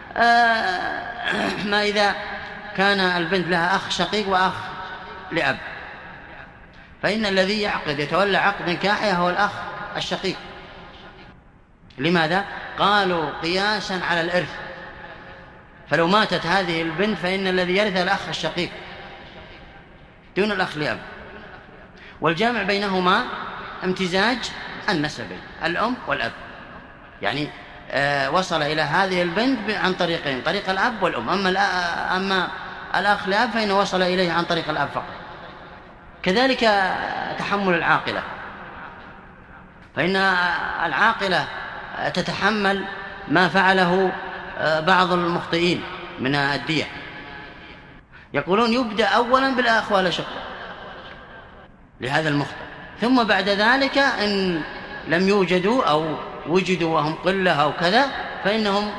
ما إذا كان البنت لها أخ شقيق وأخ لأب، فإن الذي يتولى عقد نكاحها هو الأخ الشقيق. لماذا؟ قالوا قياسا على الإرث، فلو ماتت هذه البنت فإن الذي يرث الأخ الشقيق دون الأخ لأب، والجامع بينهما امتزاج النسبين الأم والأب، يعني وصل إلى هذه البنت عن طريقين، طريق الأب والأم. أما الأخ لأب فإنه وصل إليه عن طريق الأب فقط. كذلك تحمل العاقلة، فإن العاقلة تتحمل ما فعله بعض المخطئين من الدية. يقولون يبدأ أولا بالأخ والأشقة لهذا المخطئ، ثم بعد ذلك إن لم يوجدوا أو وجدوا وهم قلة أو كذا فإنه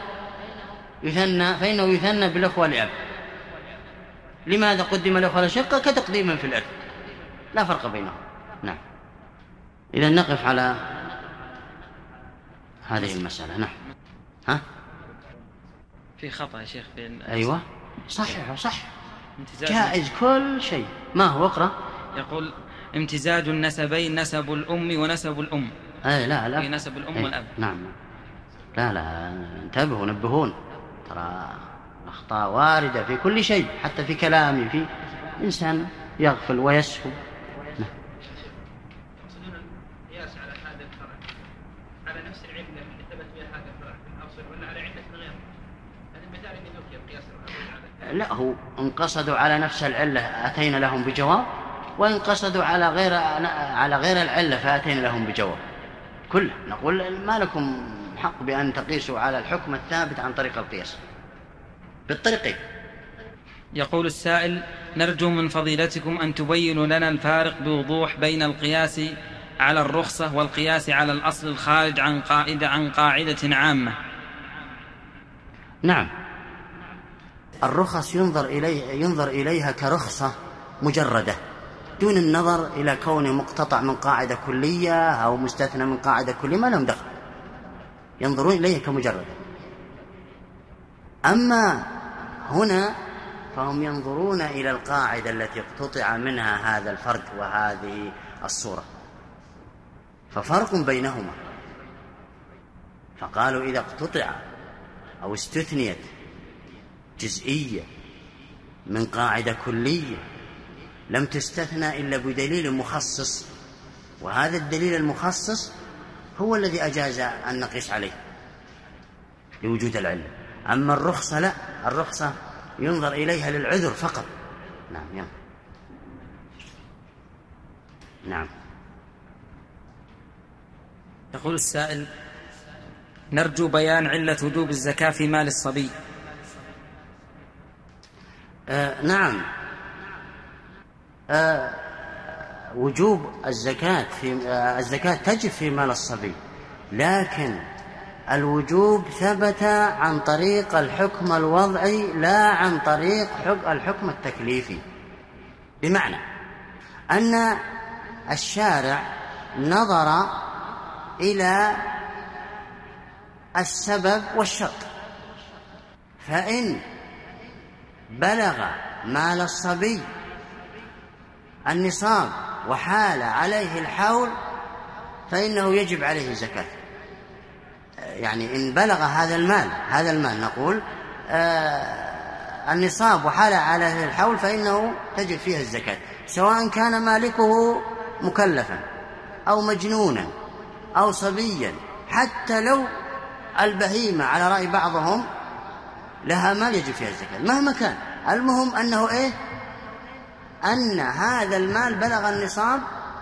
يثنى بالأخوة لأب. لماذا قدم الأخوة والأشقة؟ كتقديم في الإرث، لا فرق بينهم. نعم. إذا نقف على هذه المسألة. نعم. في خطأ يا شيخ أيوة صح جائز كل شيء. ما هو؟ اقرأ. يقول امتزاج النسبين، نسب الأم ونسب الأم. لا في نسب الأم والأب. نعم. لا انتبهوا، نبهون، ترى الأخطاء واردة في كل شيء، حتى في كلامي، في إنسان يغفل ويسهو. يقصدون القياس على هذا الفرع على نفس العلة اللي ثبت بها هذا الفرع في الأصل، ولا على علة غيره؟ هذا المثال اللي ذكر لا، هو إن قصدوا على نفس العلة أتينا لهم بجواب، وإن قصدوا على غير العلة فأتينا لهم بجواب كله. نقول ما لكم حق بأن تقيسوا على الحكم الثابت عن طريق القياس بالطريقين. يقول السائل: نرجو من فضيلتكم أن تبينوا لنا الفارق بوضوح بين القياس على الرخصة والقياس على الأصل الخارج عن قاعدة عامة. نعم، الرخص ينظر إليها كرخصة مجردة دون النظر إلى كونه مقتطع من قاعدة كلية أو مستثنى من قاعدة كلية، ما لهم دخل، ينظرون إليها كمجردة. أما هنا فهم ينظرون إلى القاعدة التي اقتطع منها هذا الفرد وهذه الصورة، ففرق بينهما. فقالوا إذا اقتطع أو استثنيت جزئية من قاعدة كلية لم تستثنى إلا بدليل مخصص، وهذا الدليل المخصص هو الذي أجاز أن نقيس عليه لوجود العلة. أما الرخصة لا، الرخصة ينظر إليها للعذر فقط. نعم. نعم. يقول السائل: نرجو بيان علة وجوب الزكاة في مال الصبي. نعم، وجوب الزكاة تجب في مال الصبي، لكن الوجوب ثبت عن طريق الحكم الوضعي لا عن طريق الحكم التكليفي، بمعنى أن الشارع نظر إلى السبب والشرط، فإن بلغ مال الصبي النصاب وحال عليه الحول فإنه يجب عليه الزكاة. يعني إن بلغ هذا المال نقول النصاب وحال عليه الحول فإنه تجب فيها الزكاة، سواء كان مالكه مكلفا أو مجنونا أو صبيا، حتى لو البهيمة على رأي بعضهم لها مال يجب فيها الزكاة مهما كان. المهم أنه أن هذا المال بلغ النصاب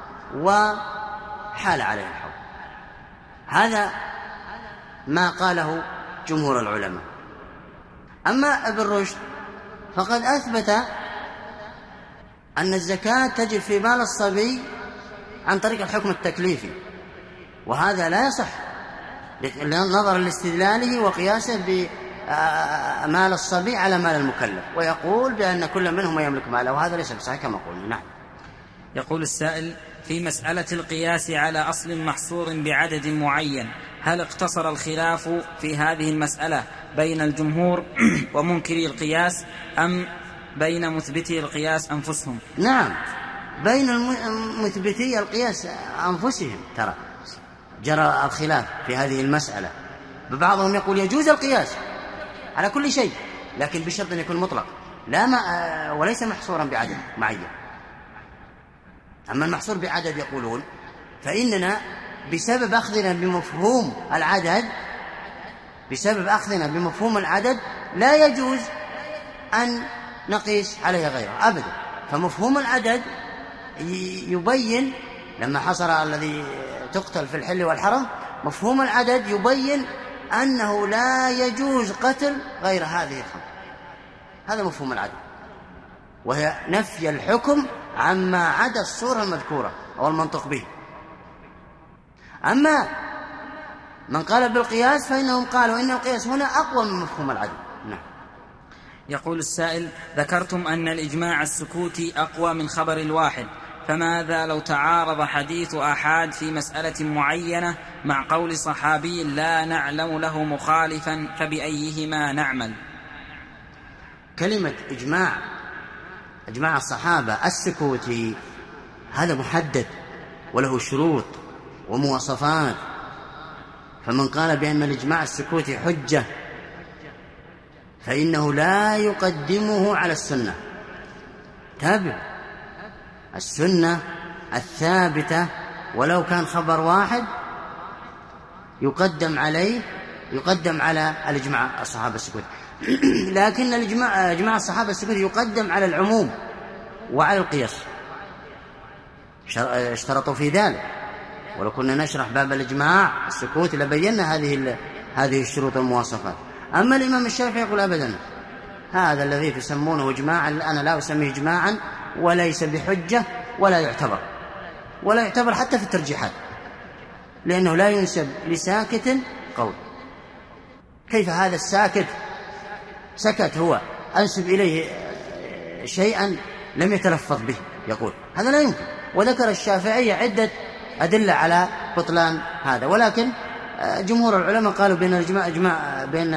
وحال عليه الحول. هذا ما قاله جمهور العلماء. أما ابن رشد فقد أثبت أن الزكاة تجب في مال الصبي عن طريق الحكم التكليفي، وهذا لا يصح نظرا لاستدلاله وقياسه بمال الصبي على مال المكلف، ويقول بأن كل منهما يملك ماله، وهذا ليس بصحيح كما قلنا. نعم. يقول السائل: في مسألة القياس على أصل محصور بعدد معين، هل اقتصر الخلاف في هذه المسألة بين الجمهور ومنكري القياس أم بين مثبتي القياس أنفسهم؟ نعم، بين مثبتي القياس أنفسهم ترى جرى الخلاف في هذه المسألة. بعضهم يقول يجوز القياس على كل شيء، لكن بشرط أن يكون مطلق وليس محصورا بعدد معين. أما المحصور بعدد يقولون فإننا بسبب أخذنا بمفهوم العدد لا يجوز أن نقيس عليه غيره أبدا. فمفهوم العدد يبين لما حصر الذي تقتل في الحل والحرم، مفهوم العدد يبين أنه لا يجوز قتل غير هذه الخمس. هذا مفهوم العدد، وهي نفي الحكم عما عدا الصورة المذكورة أو المنطق به. أما من قال بالقياس فإنهم قالوا إن القياس هنا أقوى من مفهوم العدد. نعم. يقول السائل: ذكرتم أن الإجماع السكوتي أقوى من خبر الواحد، فماذا لو تعارض حديث آحاد في مسألة معينة مع قول صحابي لا نعلم له مخالفا، فبأيهما نعمل؟ كلمة إجماع الصحابة السكوتي هذا محدد وله شروط ومواصفات، فمن قال بأن الإجماع السكوتي حجة فإنه لا يقدمه على السنة. تابع السنة الثابتة ولو كان خبر واحد يقدم على الإجماع الصحابة السكوتي. لكن إجماع الصحابة السكوتي يقدم على العموم وعلى القياس، اشترطوا في ذلك. ولو كنا نشرح باب الإجماع السكوتي لبينا هذه الشروط والمواصفات. أما الإمام الشافعي يقول أبدا هذا الذي يسمونه إجماعا أنا لا أسميه إجماعا وليس بحجة ولا يعتبر حتى في الترجيحات، لأنه لا ينسب لساكت قول. كيف هذا الساكت سكت هو أنسب إليه شيئا لم يتلفظ به؟ يقول هذا لا يمكن. وذكر الشافعي عدة أدلة على بطلان هذا، ولكن جمهور العلماء قالوا بين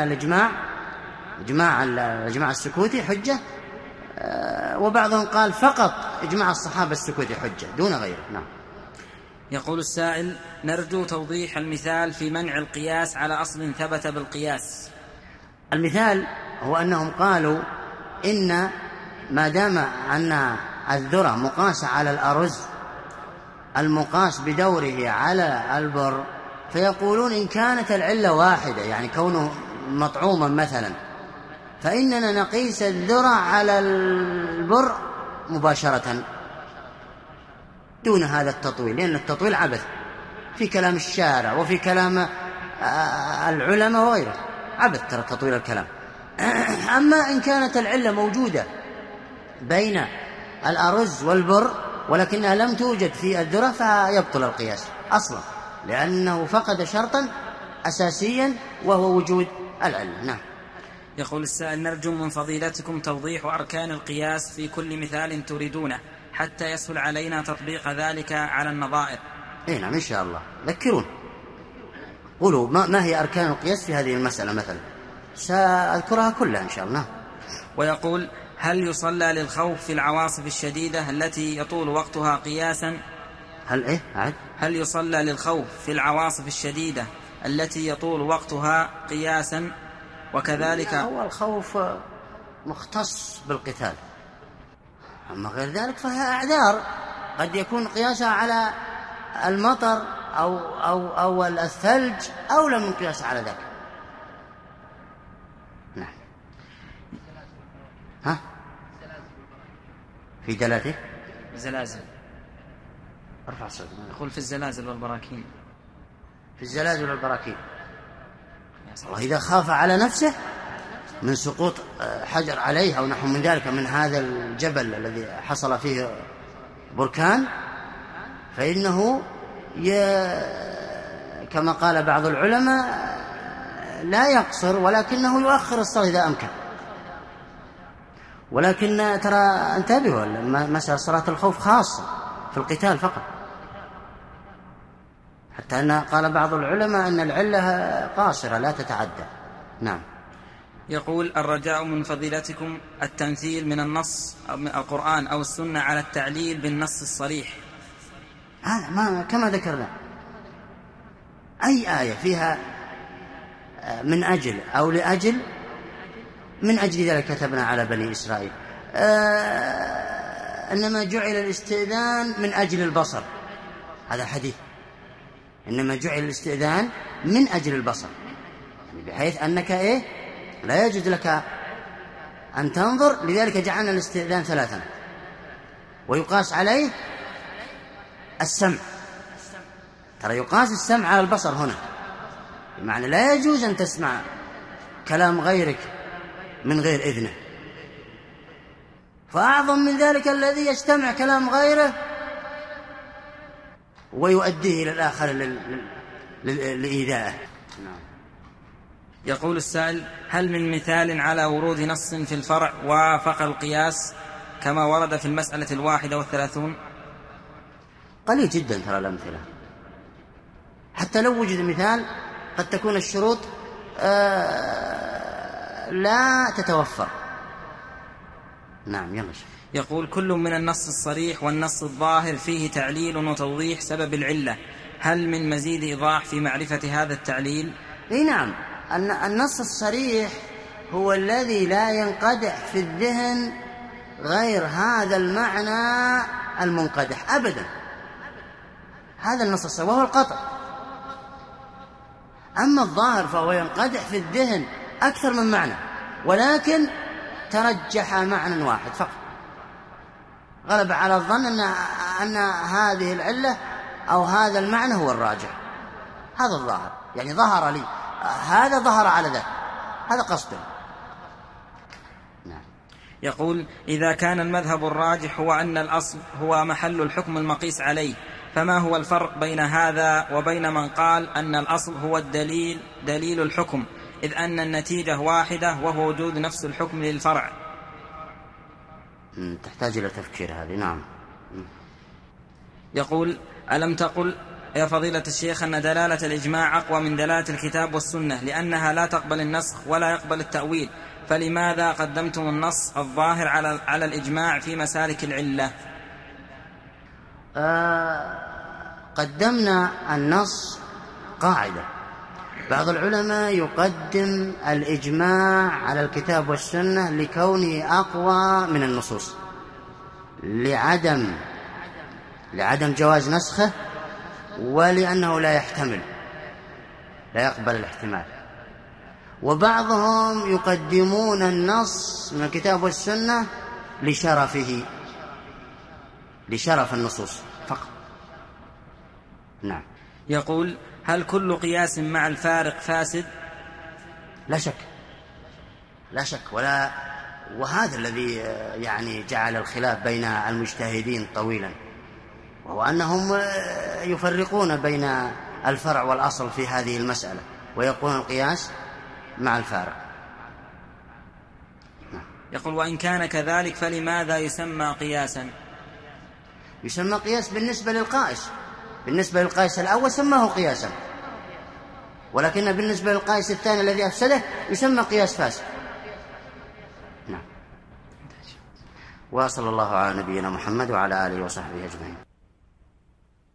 الإجماع السكوتي حجة، وبعضهم قال فقط إجماع الصحابة السكوتي حجة دون غيره. نعم. يقول السائل: نرجو توضيح المثال في منع القياس على أصل ثبت بالقياس. المثال هو أنهم قالوا إن ما دام أن الذرة مقاسة على الأرز المقاس بدوره على البر، فيقولون إن كانت العلة واحدة يعني كونه مطعوما مثلا، فإننا نقيس الذرة على البر مباشرة دون هذا التطويل، لأن التطويل عبث في كلام الشارع وفي كلام العلماء وغيره، عبث ترى تطويل الكلام. أما إن كانت العلة موجودة بين الأرز والبر ولكنها لم توجد في الذرة فيبطل القياس أصلا، لأنه فقد شرطا أساسيا وهو وجود العلة. نعم. يقول السائل: نرجو من فضيلتكم توضيح أركان القياس في كل مثال تريدونه حتى يسهل علينا تطبيق ذلك على النظائر. نعم إن شاء الله. ذكرون، قولوا ما هي أركان القياس في هذه المسألة مثلا، سأذكرها كلها إن شاء الله. ويقول: هل يصلى للخوف في العواصف الشديدة التي يطول وقتها قياسا؟ هل يصلى للخوف في العواصف الشديدة التي يطول وقتها قياسا؟ وكذلك هو الخوف مختص بالقتال، أما غير ذلك فهي أعذار قد يكون قياسها على المطر أو الثلج أولى من قياسها على ذلك. نعم. في دلاته زلازل، ارفع صوتك. يقول في الزلازل والبراكين. في الزلازل والبراكين، وإذا خاف على نفسه من سقوط حجر عليه أو نحو من ذلك من هذا الجبل الذي حصل فيه بركان، فإنه كما قال بعض العلماء لا يقصر ولكنه يؤخر الصلاة إذا أمكن. ولكن ترى انتبهوا، مسألة صلاة الخوف خاصة في القتال فقط، حتى أن قال بعض العلماء أن العلة قاصرة لا تتعدى. نعم. يقول: الرجاء من فضيلتكم التمثيل من النص أو من القرآن أو السنة على التعليل بالنص الصريح. هذا كما ذكرنا، أي آية فيها من أجل أو لأجل، من أجل ذلك كتبنا على بني إسرائيل، إنما جعل الاستئذان من أجل البصر، هذا حديث، إنما جعل الاستئذان من أجل البصر، يعني بحيث أنك لا يجوز لك أن تنظر، لذلك جعلنا الاستئذان 3، ويقاس عليه السمع، ترى يقاس السمع على البصر هنا، بمعنى لا يجوز أن تسمع كلام غيرك من غير إذنه. فأعظم من ذلك الذي يستمع كلام غيره ويؤديه إلى الآخر لإيذائه. يقول السائل: هل من مثال على ورود نص في الفرع وافق القياس كما ورد في المسألة 31؟ قليل جدا ترى الأمثلة، حتى لو وجد مثال قد تكون الشروط لا تتوفر. نعم. يلا. يقول: كل من النص الصريح والنص الظاهر فيه تعليل وتوضيح سبب العلة، هل من مزيد إيضاح في معرفة هذا التعليل؟ نعم. النص الصريح هو الذي لا ينقدح في الذهن غير هذا المعنى المنقدح أبدا، هذا النص الصريح وهو القطع. أما الظاهر فهو ينقدح في الذهن أكثر من معنى، ولكن ترجح معنى واحد فقط، غلب على الظن أن هذه العلة أو هذا المعنى هو الراجح، هذا الظاهر، يعني ظهر لي هذا ظهر على ذا، هذا قصده. نعم. يقول: إذا كان المذهب الراجح هو أن الأصل هو محل الحكم المقيس عليه، فما هو الفرق بين هذا وبين من قال أن الأصل هو الدليل دليل الحكم، إذ أن النتيجة واحدة وهو وجود نفس الحكم للفرع؟ تحتاج إلى تفكير هذه. نعم. يقول: ألم تقل يا فضيلة الشيخ أن دلالة الإجماع أقوى من دلالة الكتاب والسنة لأنها لا تقبل النسخ ولا يقبل التأويل، فلماذا قدمتم النص الظاهر على الإجماع في مسالك العلة؟ قدمنا النص قاعدة، بعض العلماء يقدم الإجماع على الكتاب والسنة لكونه أقوى من النصوص، لعدم جواز نسخه، ولأنه لا يقبل الاحتمال. وبعضهم يقدمون النص من الكتاب والسنة لشرف النصوص فقط. نعم. يقول: هل كل قياس مع الفارق فاسد؟ لا شك وهذا الذي يعني جعل الخلاف بين المجتهدين طويلا، وهو أنهم يفرقون بين الفرع والأصل في هذه المسألة، ويقولون القياس مع الفارق. يقول: وإن كان كذلك فلماذا يسمى قياسا؟ يسمى قياس بالنسبة للقائس الأول سماه قياسا، ولكن بالنسبة للقائس الثاني الذي أفسده يسمى قياس فاسد. نعم. وصلى الله على نبينا محمد وعلى آله وصحبه أجمعين.